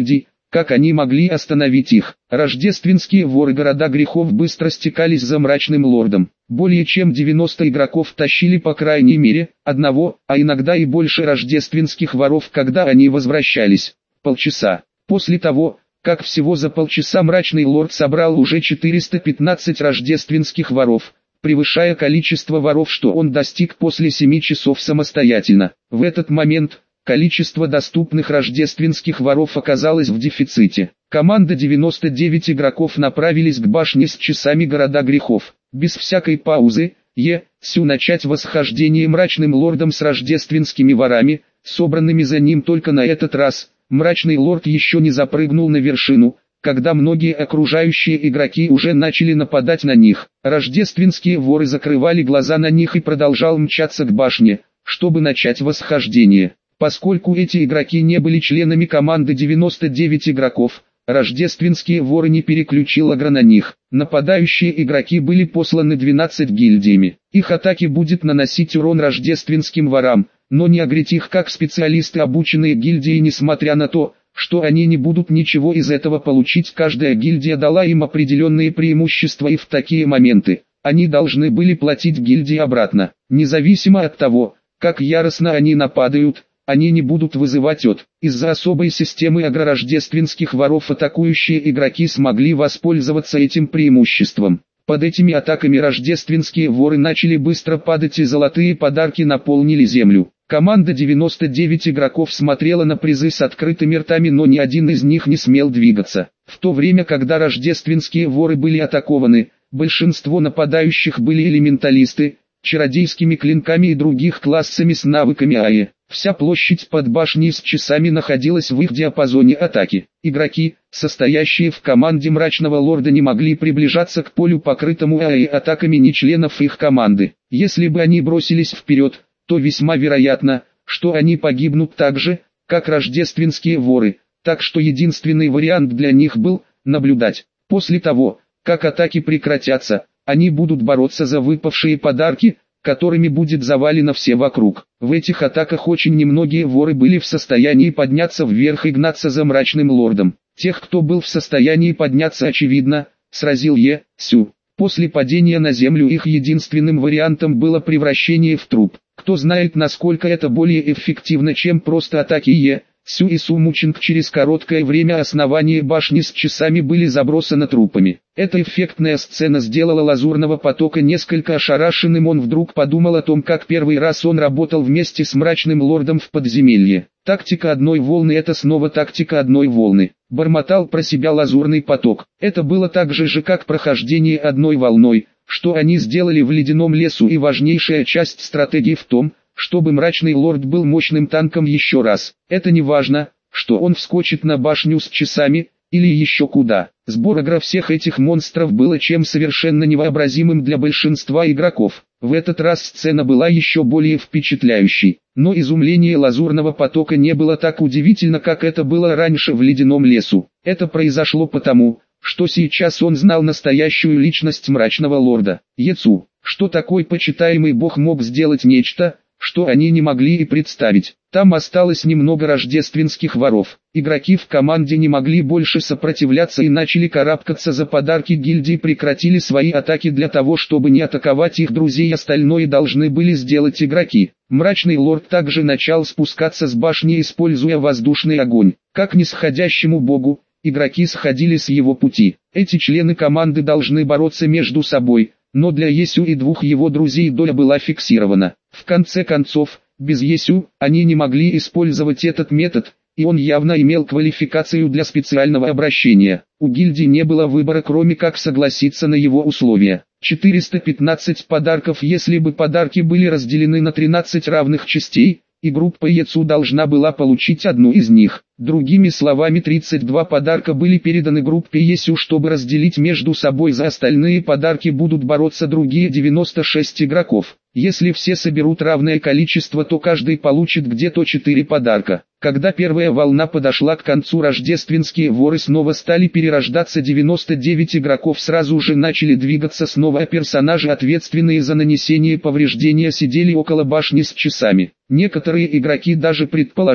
как они могли остановить их? Рождественские воры города грехов быстро стекались за мрачным лордом. Более чем девяносто игроков тащили по крайней мере одного, а иногда и больше рождественских воров, когда они возвращались. Полчаса. После того, как всего за полчаса мрачный лорд собрал уже четыреста пятнадцать рождественских воров, превышая количество воров, что он достиг после семи часов самостоятельно. В этот момент количество доступных рождественских воров оказалось в дефиците. Команда девяносто девять игроков направились к башне с часами города грехов. Без всякой паузы, Е. Сю начать восхождение мрачным лордом с рождественскими ворами, собранными за ним. Только на этот раз мрачный лорд еще не запрыгнул на вершину, когда многие окружающие игроки уже начали нападать на них. Рождественские воры закрывали глаза на них и продолжал мчаться к башне, чтобы начать восхождение. Поскольку эти игроки не были членами команды девяносто девять игроков, рождественские воры не переключил агро на них. Нападающие игроки были посланы двенадцать гильдиями. Их атаки будет наносить урон рождественским ворам, но не агрить их как специалисты, обученные гильдии. Несмотря на то, что они не будут ничего из этого получить, каждая гильдия дала им определенные преимущества, и в такие моменты они должны были платить гильдии обратно. Независимо от того, как яростно они нападают, они не будут вызывать от. Из-за особой системы агророждественских воров атакующие игроки смогли воспользоваться этим преимуществом. Под этими атаками рождественские воры начали быстро падать, и золотые подарки наполнили землю. Команда девяносто девять игроков смотрела на призы с открытыми ртами, но ни один из них не смел двигаться. В то время, когда рождественские воры были атакованы, большинство нападающих были элементалисты, чародейскими клинками и других классами с навыками АЭ. Вся площадь под башней с часами находилась в их диапазоне атаки. Игроки, состоящие в команде мрачного лорда, не могли приближаться к полю, покрытому АЭ атаками не членов их команды. Если бы они бросились вперед, то весьма вероятно, что они погибнут так же, как рождественские воры, так что единственный вариант для них был наблюдать. После того, как атаки прекратятся, они будут бороться за выпавшие подарки, которыми будет завалено все вокруг. В этих атаках очень немногие воры были в состоянии подняться вверх и гнаться за мрачным лордом. Тех, кто был в состоянии подняться, очевидно, сразил Е. Сю. После падения на землю их единственным вариантом было превращение в труп. Кто знает, насколько это более эффективно, чем просто атаки Е. Сю и Су Мучинг. Через короткое время основания башни с часами были забросаны трупами. Эта эффектная сцена сделала Лазурного Потока несколько ошарашенным. Он вдруг подумал о том, как первый раз он работал вместе с мрачным лордом в подземелье. Тактика одной волны — это снова тактика одной волны. Бормотал про себя Лазурный Поток. Это было так же же, как прохождение одной волной, что они сделали в Ледяном лесу, и важнейшая часть стратегии в том, чтобы мрачный лорд был мощным танком еще раз. Это не важно, что он вскочит на башню с часами, или еще куда. Сбор агро всех этих монстров было чем совершенно невообразимым для большинства игроков. В этот раз сцена была еще более впечатляющей. Но изумление Лазурного Потока не было так удивительно, как это было раньше в Ледяном лесу. Это произошло потому, что сейчас он знал настоящую личность мрачного лорда. Ецу, что такой почитаемый бог мог сделать нечто, что они не могли и представить. Там осталось немного рождественских воров. Игроки в команде не могли больше сопротивляться и начали карабкаться за подарки гильдии, прекратили свои атаки для того, чтобы не атаковать их друзей. Остальное должны были сделать игроки. Мрачный лорд также начал спускаться с башни, используя воздушный огонь. Как нисходящему богу, игроки сходили с его пути. Эти члены команды должны бороться между собой, но для Есю и двух его друзей доля была фиксирована. В конце концов, без Есю они не могли использовать этот метод, и он явно имел квалификацию для специального обращения. У гильдии не было выбора, кроме как согласиться на его условия. четыреста пятнадцать подарков. Если бы подарки были разделены на тринадцать равных частей, и группа Ецу должна была получить одну из них. Другими словами, тридцать два подарка были переданы группе Есю, чтобы разделить между собой. За остальные подарки будут бороться другие девяносто шесть игроков. Если все соберут равное количество, то каждый получит где-то четыре подарка. Когда первая волна подошла к концу, рождественские воры снова стали перерождаться. девяносто девять игроков сразу же начали двигаться снова, а персонажи, ответственные за нанесение повреждения, сидели около башни с часами. Некоторые игроки даже предположил,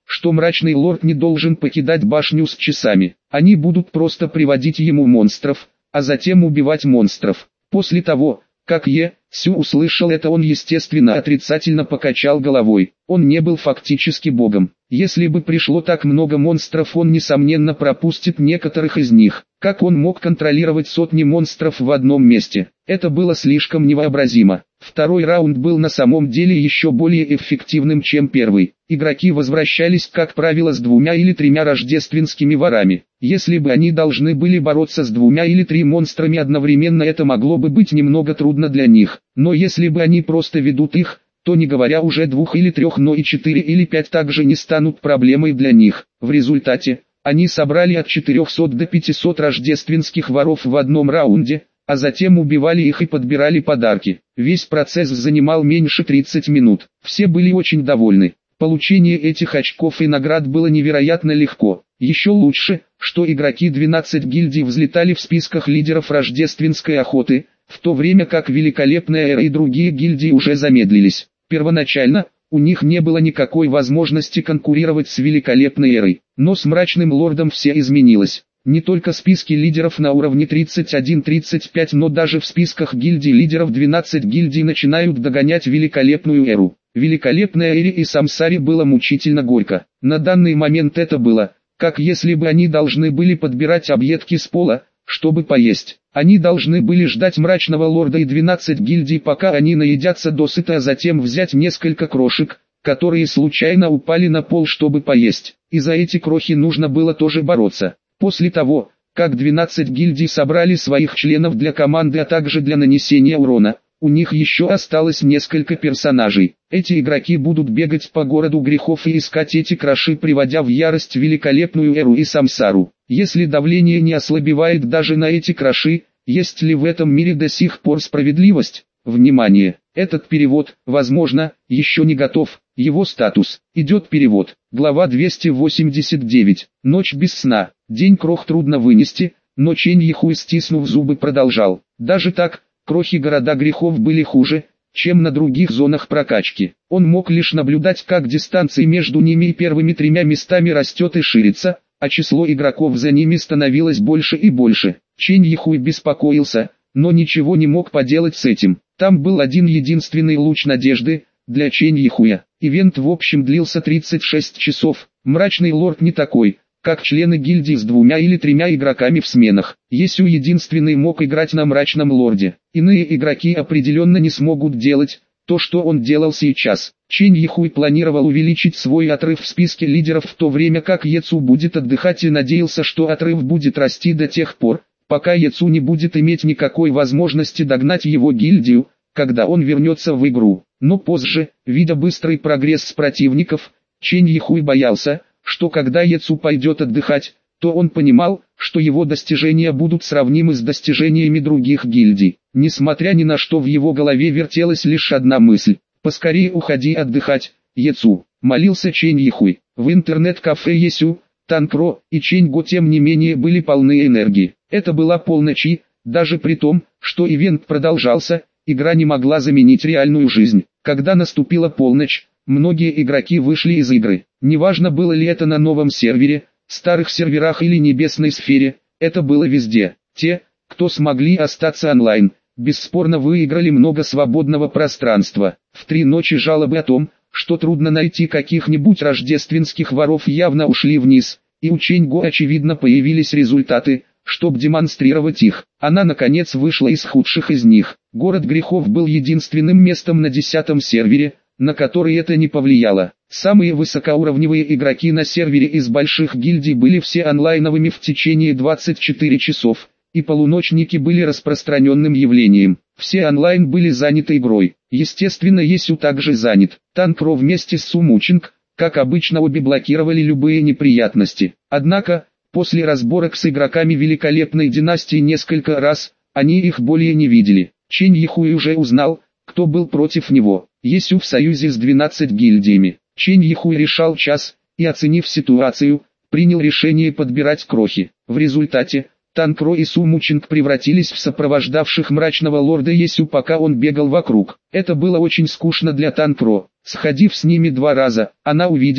что мрачный лорд не должен покидать башню с часами. Они будут просто приводить ему монстров, а затем убивать монстров. После того, как Е. Сю услышал это, он естественно отрицательно покачал головой. Он не был фактически богом. Если бы пришло так много монстров, он несомненно пропустит некоторых из них. Как он мог контролировать сотни монстров в одном месте? Это было слишком невообразимо. Второй раунд был на самом деле еще более эффективным, чем первый. Игроки возвращались, как правило, с двумя или тремя рождественскими ворами. Если бы они должны были бороться с двумя или три монстрами одновременно, это могло бы быть немного трудно для них. Но если бы они просто ведут их, то не говоря уже двух или трех, но и четыре или пять также не станут проблемой для них. В результате, они собрали от четырехсот до пятисот рождественских воров в одном раунде, а затем убивали их и подбирали подарки. Весь процесс занимал меньше тридцати минут. Все были очень довольны. Получение этих очков и наград было невероятно легко. Еще лучше, что игроки двенадцати гильдий взлетали в списках лидеров рождественской охоты, в то время как Великолепная Эра и другие гильдии уже замедлились. Первоначально, у них не было никакой возможности конкурировать с Великолепной Эрой, но с Мрачным Лордом все изменилось. Не только списки лидеров на уровне тридцать один тридцать пять, но даже в списках гильдий лидеров двенадцати гильдий начинают догонять Великолепную Эру. Великолепной Эре и Самсаре было мучительно горько. На данный момент это было, как если бы они должны были подбирать объедки с пола, чтобы поесть. Они должны были ждать Мрачного Лорда и двенадцати гильдий, пока они наедятся досыта, а затем взять несколько крошек, которые случайно упали на пол, чтобы поесть. И за эти крохи нужно было тоже бороться. После того, как двенадцать гильдий собрали своих членов для команды, а также для нанесения урона, у них еще осталось несколько персонажей. Эти игроки будут бегать по городу грехов и искать эти кроши, приводя в ярость Великолепную Эру и Самсару. Если давление не ослабевает даже на эти кроши, есть ли в этом мире до сих пор справедливость? Внимание! Этот перевод, возможно, еще не готов. Его статус. Идет перевод. Глава двести восемьдесят девять. Ночь без сна. День крох трудно вынести, но Чэнь Йихуй, стиснув зубы, продолжал. Даже так, крохи города грехов были хуже, чем на других зонах прокачки. Он мог лишь наблюдать, как дистанция между ними и первыми тремя местами растет и ширится, а число игроков за ними становилось больше и больше. Чэнь Йихуй беспокоился, но ничего не мог поделать с этим. Там был один единственный луч надежды для Чэнь Йихуя. Ивент в общем длился тридцать шесть часов. Мрачный Лорд не такой, как члены гильдии с двумя или тремя игроками в сменах. Есю единственный мог играть на Мрачном Лорде. Иные игроки определенно не смогут делать то, что он делал сейчас. Чэнь Йихуй планировал увеличить свой отрыв в списке лидеров, в то время как Ецу будет отдыхать, и надеялся, что отрыв будет расти до тех пор, пока Ецу не будет иметь никакой возможности догнать его гильдию, когда он вернется в игру. Но позже, видя быстрый прогресс противников, Чэнь Йихуй боялся, что когда Ецу пойдет отдыхать, то он понимал, что его достижения будут сравнимы с достижениями других гильдий. Несмотря ни на что, в его голове вертелась лишь одна мысль: «Поскорее уходи отдыхать, Ецу», — молился Чэнь Йихуй. В интернет-кафе Есю, Танкро и Чэнь Го тем не менее были полны энергии. Это была полночь, и, даже при том, что ивент продолжался, игра не могла заменить реальную жизнь. Когда наступила полночь, многие игроки вышли из игры. Неважно, было ли это на новом сервере, старых серверах или небесной сфере, это было везде. Те, кто смогли остаться онлайн, бесспорно выиграли много свободного пространства. В три ночи жалобы о том, что трудно найти каких-нибудь рождественских воров, явно ушли вниз, и у Чэнь Го очевидно появились результаты, чтобы демонстрировать их. Она наконец вышла из худших из них. Город грехов был единственным местом на десятом сервере, на который это не повлияло. Самые высокоуровневые игроки на сервере из больших гильдий были все онлайновыми в течение двадцати четырёх часов, и полуночники были распространенным явлением. Все онлайн были заняты игрой. Естественно, Есю также занят. Танкро вместе с Сумучинг, как обычно, обе блокировали любые неприятности. Однако, после разборок с игроками Великолепной династии несколько раз, они их более не видели. Чэнь Йихуй уже узнал, кто был против него. Есю в союзе с двенадцатью гильдиями. Чэнь Йихуй решал час, и, оценив ситуацию, принял решение подбирать крохи. В результате, Танкро и Сумучинг превратились в сопровождавших Мрачного Лорда Есю, пока он бегал вокруг. Это было очень скучно для Танкро. Сходив с ними два раза, она увидела,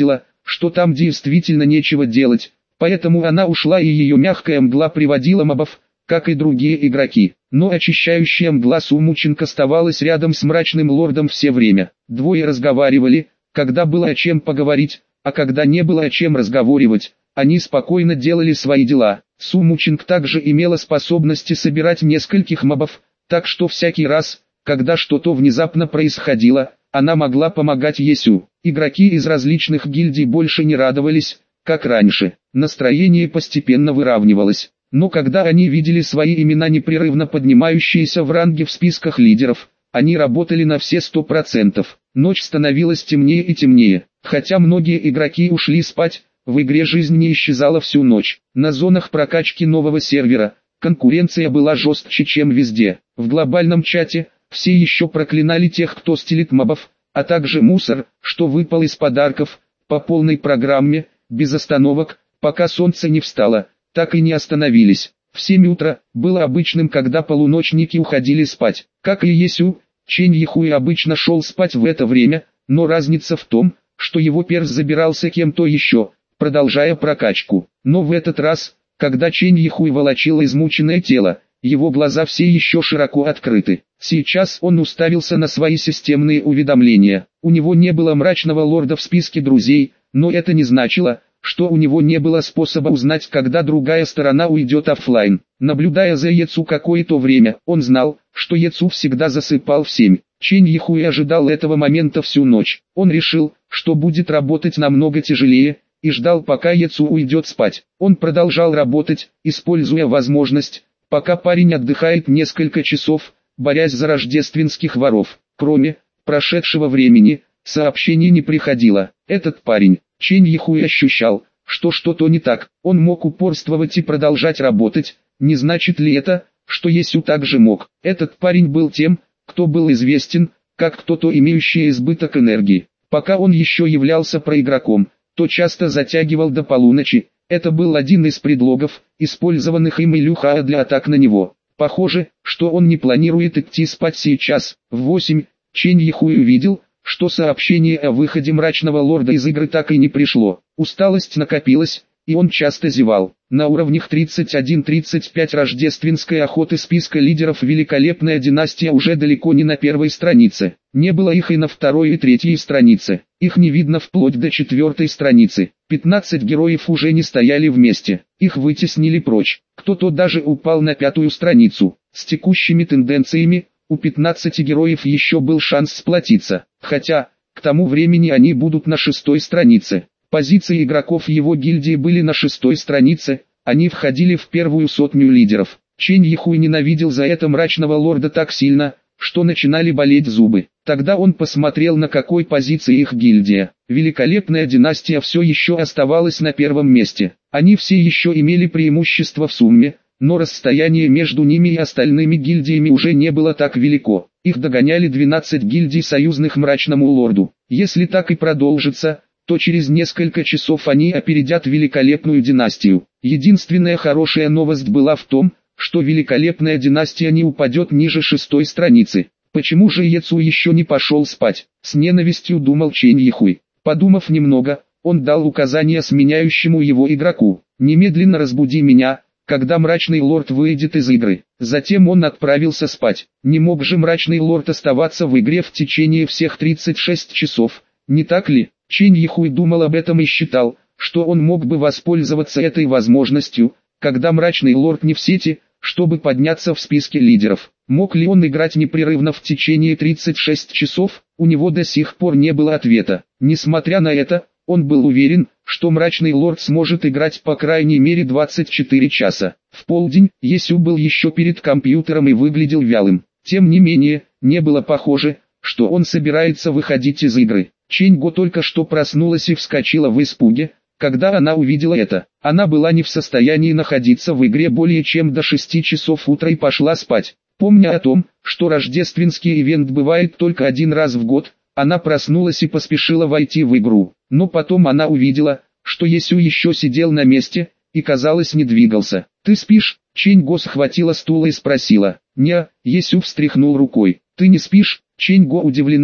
что там действительно нечего делать, поэтому она ушла, и ее мягкая мгла приводила мобов, как и другие игроки. Но очищающая мгла Сумучинг оставалась рядом с мрачным лордом все время. Двое разговаривали, когда было о чем поговорить, а когда не было о чем разговаривать, они спокойно делали свои дела. Сумучинг также имела способности собирать нескольких мобов, так что всякий раз, когда что-то внезапно происходило, она могла помогать Есю. Игроки из различных гильдий больше не радовались, как раньше. Настроение постепенно выравнивалось. Но когда они видели свои имена непрерывно поднимающиеся в ранге в списках лидеров, они работали на все сто процентов. Ночь становилась темнее и темнее. Хотя многие игроки ушли спать, в игре жизнь не исчезала всю ночь. На зонах прокачки нового сервера конкуренция была жестче, чем везде. В глобальном чате все еще проклинали тех, кто стелит мобов, а также мусор, что выпал из подарков, по полной программе, без остановок, пока солнце не встало. Так и не остановились. В семь утра было обычным, когда полуночники уходили спать. Как и Есю, Чэнь Йихуй обычно шел спать в это время, но разница в том, что его перс забирался кем-то еще, продолжая прокачку. Но в этот раз, когда Чэнь Йихуй волочил измученное тело, его глаза все еще широко открыты. Сейчас он уставился на свои системные уведомления. У него не было мрачного лорда в списке друзей, но это не значило, что у него не было способа узнать, когда другая сторона уйдет оффлайн. Наблюдая за Ецу какое-то время, он знал, что Ецу всегда засыпал в семь. Чэнь Йихуй ожидал этого момента всю ночь. Он решил, что будет работать намного тяжелее, и ждал, пока Ецу уйдет спать. Он продолжал работать, используя возможность, пока парень отдыхает несколько часов, борясь за рождественских воров. Кроме прошедшего времени, сообщений не приходило. Этот парень, Чэнь Йихуй, ощущал, что что-то не так. Он мог упорствовать и продолжать работать. Не значит ли это, что Есю также мог? Этот парень был тем, кто был известен, как кто-то, имеющий избыток энергии. Пока он еще являлся проигроком, то часто затягивал до полуночи. Это был один из предлогов, использованных им Илюха для атак на него. Похоже, что он не планирует идти спать сейчас. В восемь Чэнь Йихуй увидел, что сообщение о выходе мрачного лорда из игры так и не пришло. Усталость накопилась, и он часто зевал. На уровнях тридцать один тридцать пять рождественской охоты списка лидеров великолепная династия уже далеко не на первой странице. Не было их и на второй и третьей странице. Их не видно вплоть до четвертой страницы. пятнадцать героев уже не стояли вместе. Их вытеснили прочь. Кто-то даже упал на пятую страницу. С текущими тенденциями, у пятнадцати героев еще был шанс сплотиться, хотя, к тому времени они будут на шестой странице. Позиции игроков его гильдии были на шестой странице, они входили в первую сотню лидеров. Чэнь Йихуй ненавидел за это мрачного лорда так сильно, что начинали болеть зубы. Тогда он посмотрел, на какой позиции их гильдия. Великолепная династия все еще оставалась на первом месте. Они все еще имели преимущество в сумме, но расстояние между ними и остальными гильдиями уже не было так велико. Их догоняли двенадцать гильдий союзных мрачному лорду. Если так и продолжится, то через несколько часов они опередят великолепную династию. Единственная хорошая новость была в том, что великолепная династия не упадет ниже шестой страницы. Почему же Ецу еще не пошел спать? С ненавистью думал Чэнь Йихуй. Подумав немного, он дал указание сменяющему его игроку: «Немедленно разбуди меня, когда мрачный лорд выйдет из игры». Затем он отправился спать. Не мог же мрачный лорд оставаться в игре в течение всех тридцати шести часов, не так ли? Чэнь Йихуй думал об этом и считал, что он мог бы воспользоваться этой возможностью, когда мрачный лорд не в сети, чтобы подняться в списке лидеров. Мог ли он играть непрерывно в течение тридцати шести часов? У него до сих пор не было ответа. Несмотря на это, он был уверен, что мрачный лорд сможет играть по крайней мере двадцать четыре часа. В полдень Есю был еще перед компьютером и выглядел вялым. Тем не менее, не было похоже, что он собирается выходить из игры. Чэнь Го только что проснулась и вскочила в испуге, когда она увидела это. Она была не в состоянии находиться в игре более чем до шести часов утра и пошла спать. Помня о том, что рождественский ивент бывает только один раз в год, она проснулась и поспешила войти в игру. Но потом она увидела, что Есю еще сидел на месте, и казалось не двигался. «Ты спишь?» Чэнь Го схватила стул и спросила. «Не», Есю встряхнул рукой. «Ты не спишь?» Чэнь Го удивлена,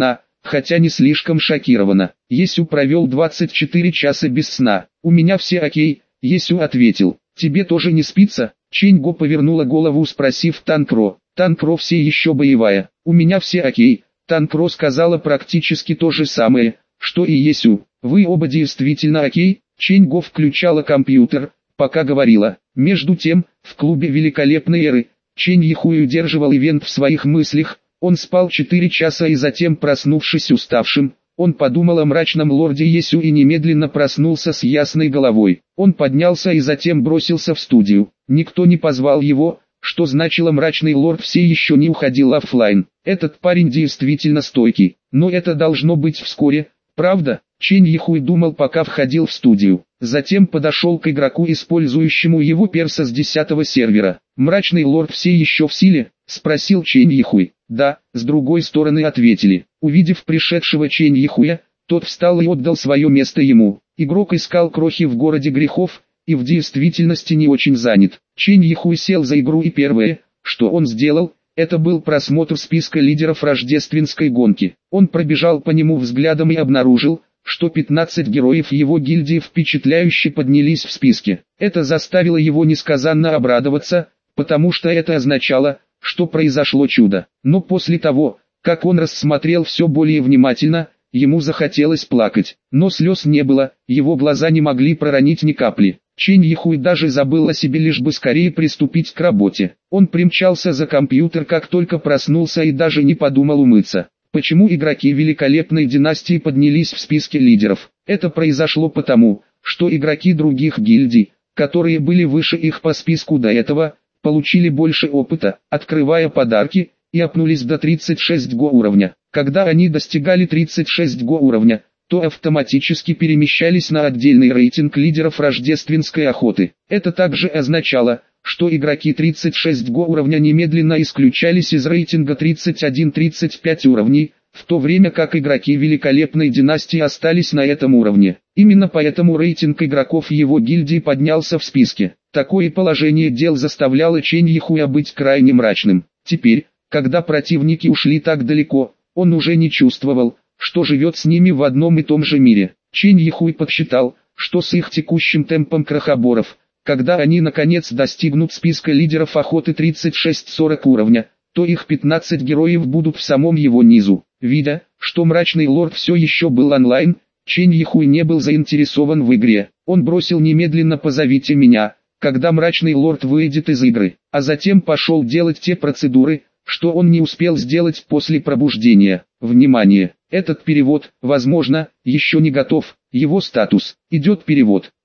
хотя не слишком шокирована. Есю провел двадцать четыре часа без сна. «У меня все окей», Есю ответил. «Тебе тоже не спится?» Чэнь-Го повернула голову, спросив Танкро. «Танкро все еще боевая». «У меня все окей», Танкро сказала практически то же самое, что и Есю. «Вы оба действительно окей?» Чэнь-Го включала компьютер, пока говорила. Между тем, в клубе великолепной эры, Чэнь Йихуй удерживал ивент в своих мыслях. Он спал четыре часа и затем, проснувшись уставшим, он подумал о мрачном лорде Есю и немедленно проснулся с ясной головой. Он поднялся и затем бросился в студию. Никто не позвал его, что значило мрачный лорд все еще не уходил оффлайн. Этот парень действительно стойкий, но это должно быть вскоре, правда? Чэнь Йихуй думал, пока входил в студию. Затем подошел к игроку, использующему его перса с десятого сервера. «Мрачный лорд все еще в силе?» — спросил Чэнь Йихуй. «Да», с другой стороны ответили. Увидев пришедшего Чэнь Йихуя, тот встал и отдал свое место ему. Игрок искал крохи в городе грехов, и в действительности не очень занят. Чэнь Йихуй сел за игру, и первое, что он сделал, это был просмотр списка лидеров рождественской гонки. Он пробежал по нему взглядом и обнаружил, что пятнадцать героев его гильдии впечатляюще поднялись в списке. Это заставило его несказанно обрадоваться, потому что это означало, что произошло чудо. Но после того, как он рассмотрел все более внимательно, ему захотелось плакать. Но слез не было, его глаза не могли проронить ни капли. Чэнь Йихуй даже забыл о себе, лишь бы скорее приступить к работе. Он примчался за компьютер, как только проснулся, и даже не подумал умыться. Почему игроки великолепной династии поднялись в списке лидеров? Это произошло потому, что игроки других гильдий, которые были выше их по списку до этого, получили больше опыта, открывая подарки, и апнулись до тридцать шесть го уровня. Когда они достигали тридцать шесть го уровня, то автоматически перемещались на отдельный рейтинг лидеров рождественской охоты. Это также означало, что игроки тридцать шесть го уровня немедленно исключались из рейтинга тридцать один — тридцать пять уровней, в то время как игроки великолепной династии остались на этом уровне. Именно поэтому рейтинг игроков его гильдии поднялся в списке. Такое положение дел заставляло Чэнь Йихуя быть крайне мрачным. Теперь, когда противники ушли так далеко, он уже не чувствовал, что живет с ними в одном и том же мире. Чэнь Йихуй подсчитал, что с их текущим темпом крохоборов, когда они наконец достигнут списка лидеров охоты тридцать шесть — сорок уровня, то их пятнадцать героев будут в самом его низу. Видя, что мрачный лорд все еще был онлайн, Чэнь Йихуй не был заинтересован в игре. Он бросил немедленно «позовите меня», когда мрачный лорд выйдет из игры, а затем пошел делать те процедуры, что он не успел сделать после пробуждения. Внимание! Этот перевод, возможно, еще не готов. Его статус. Идет перевод.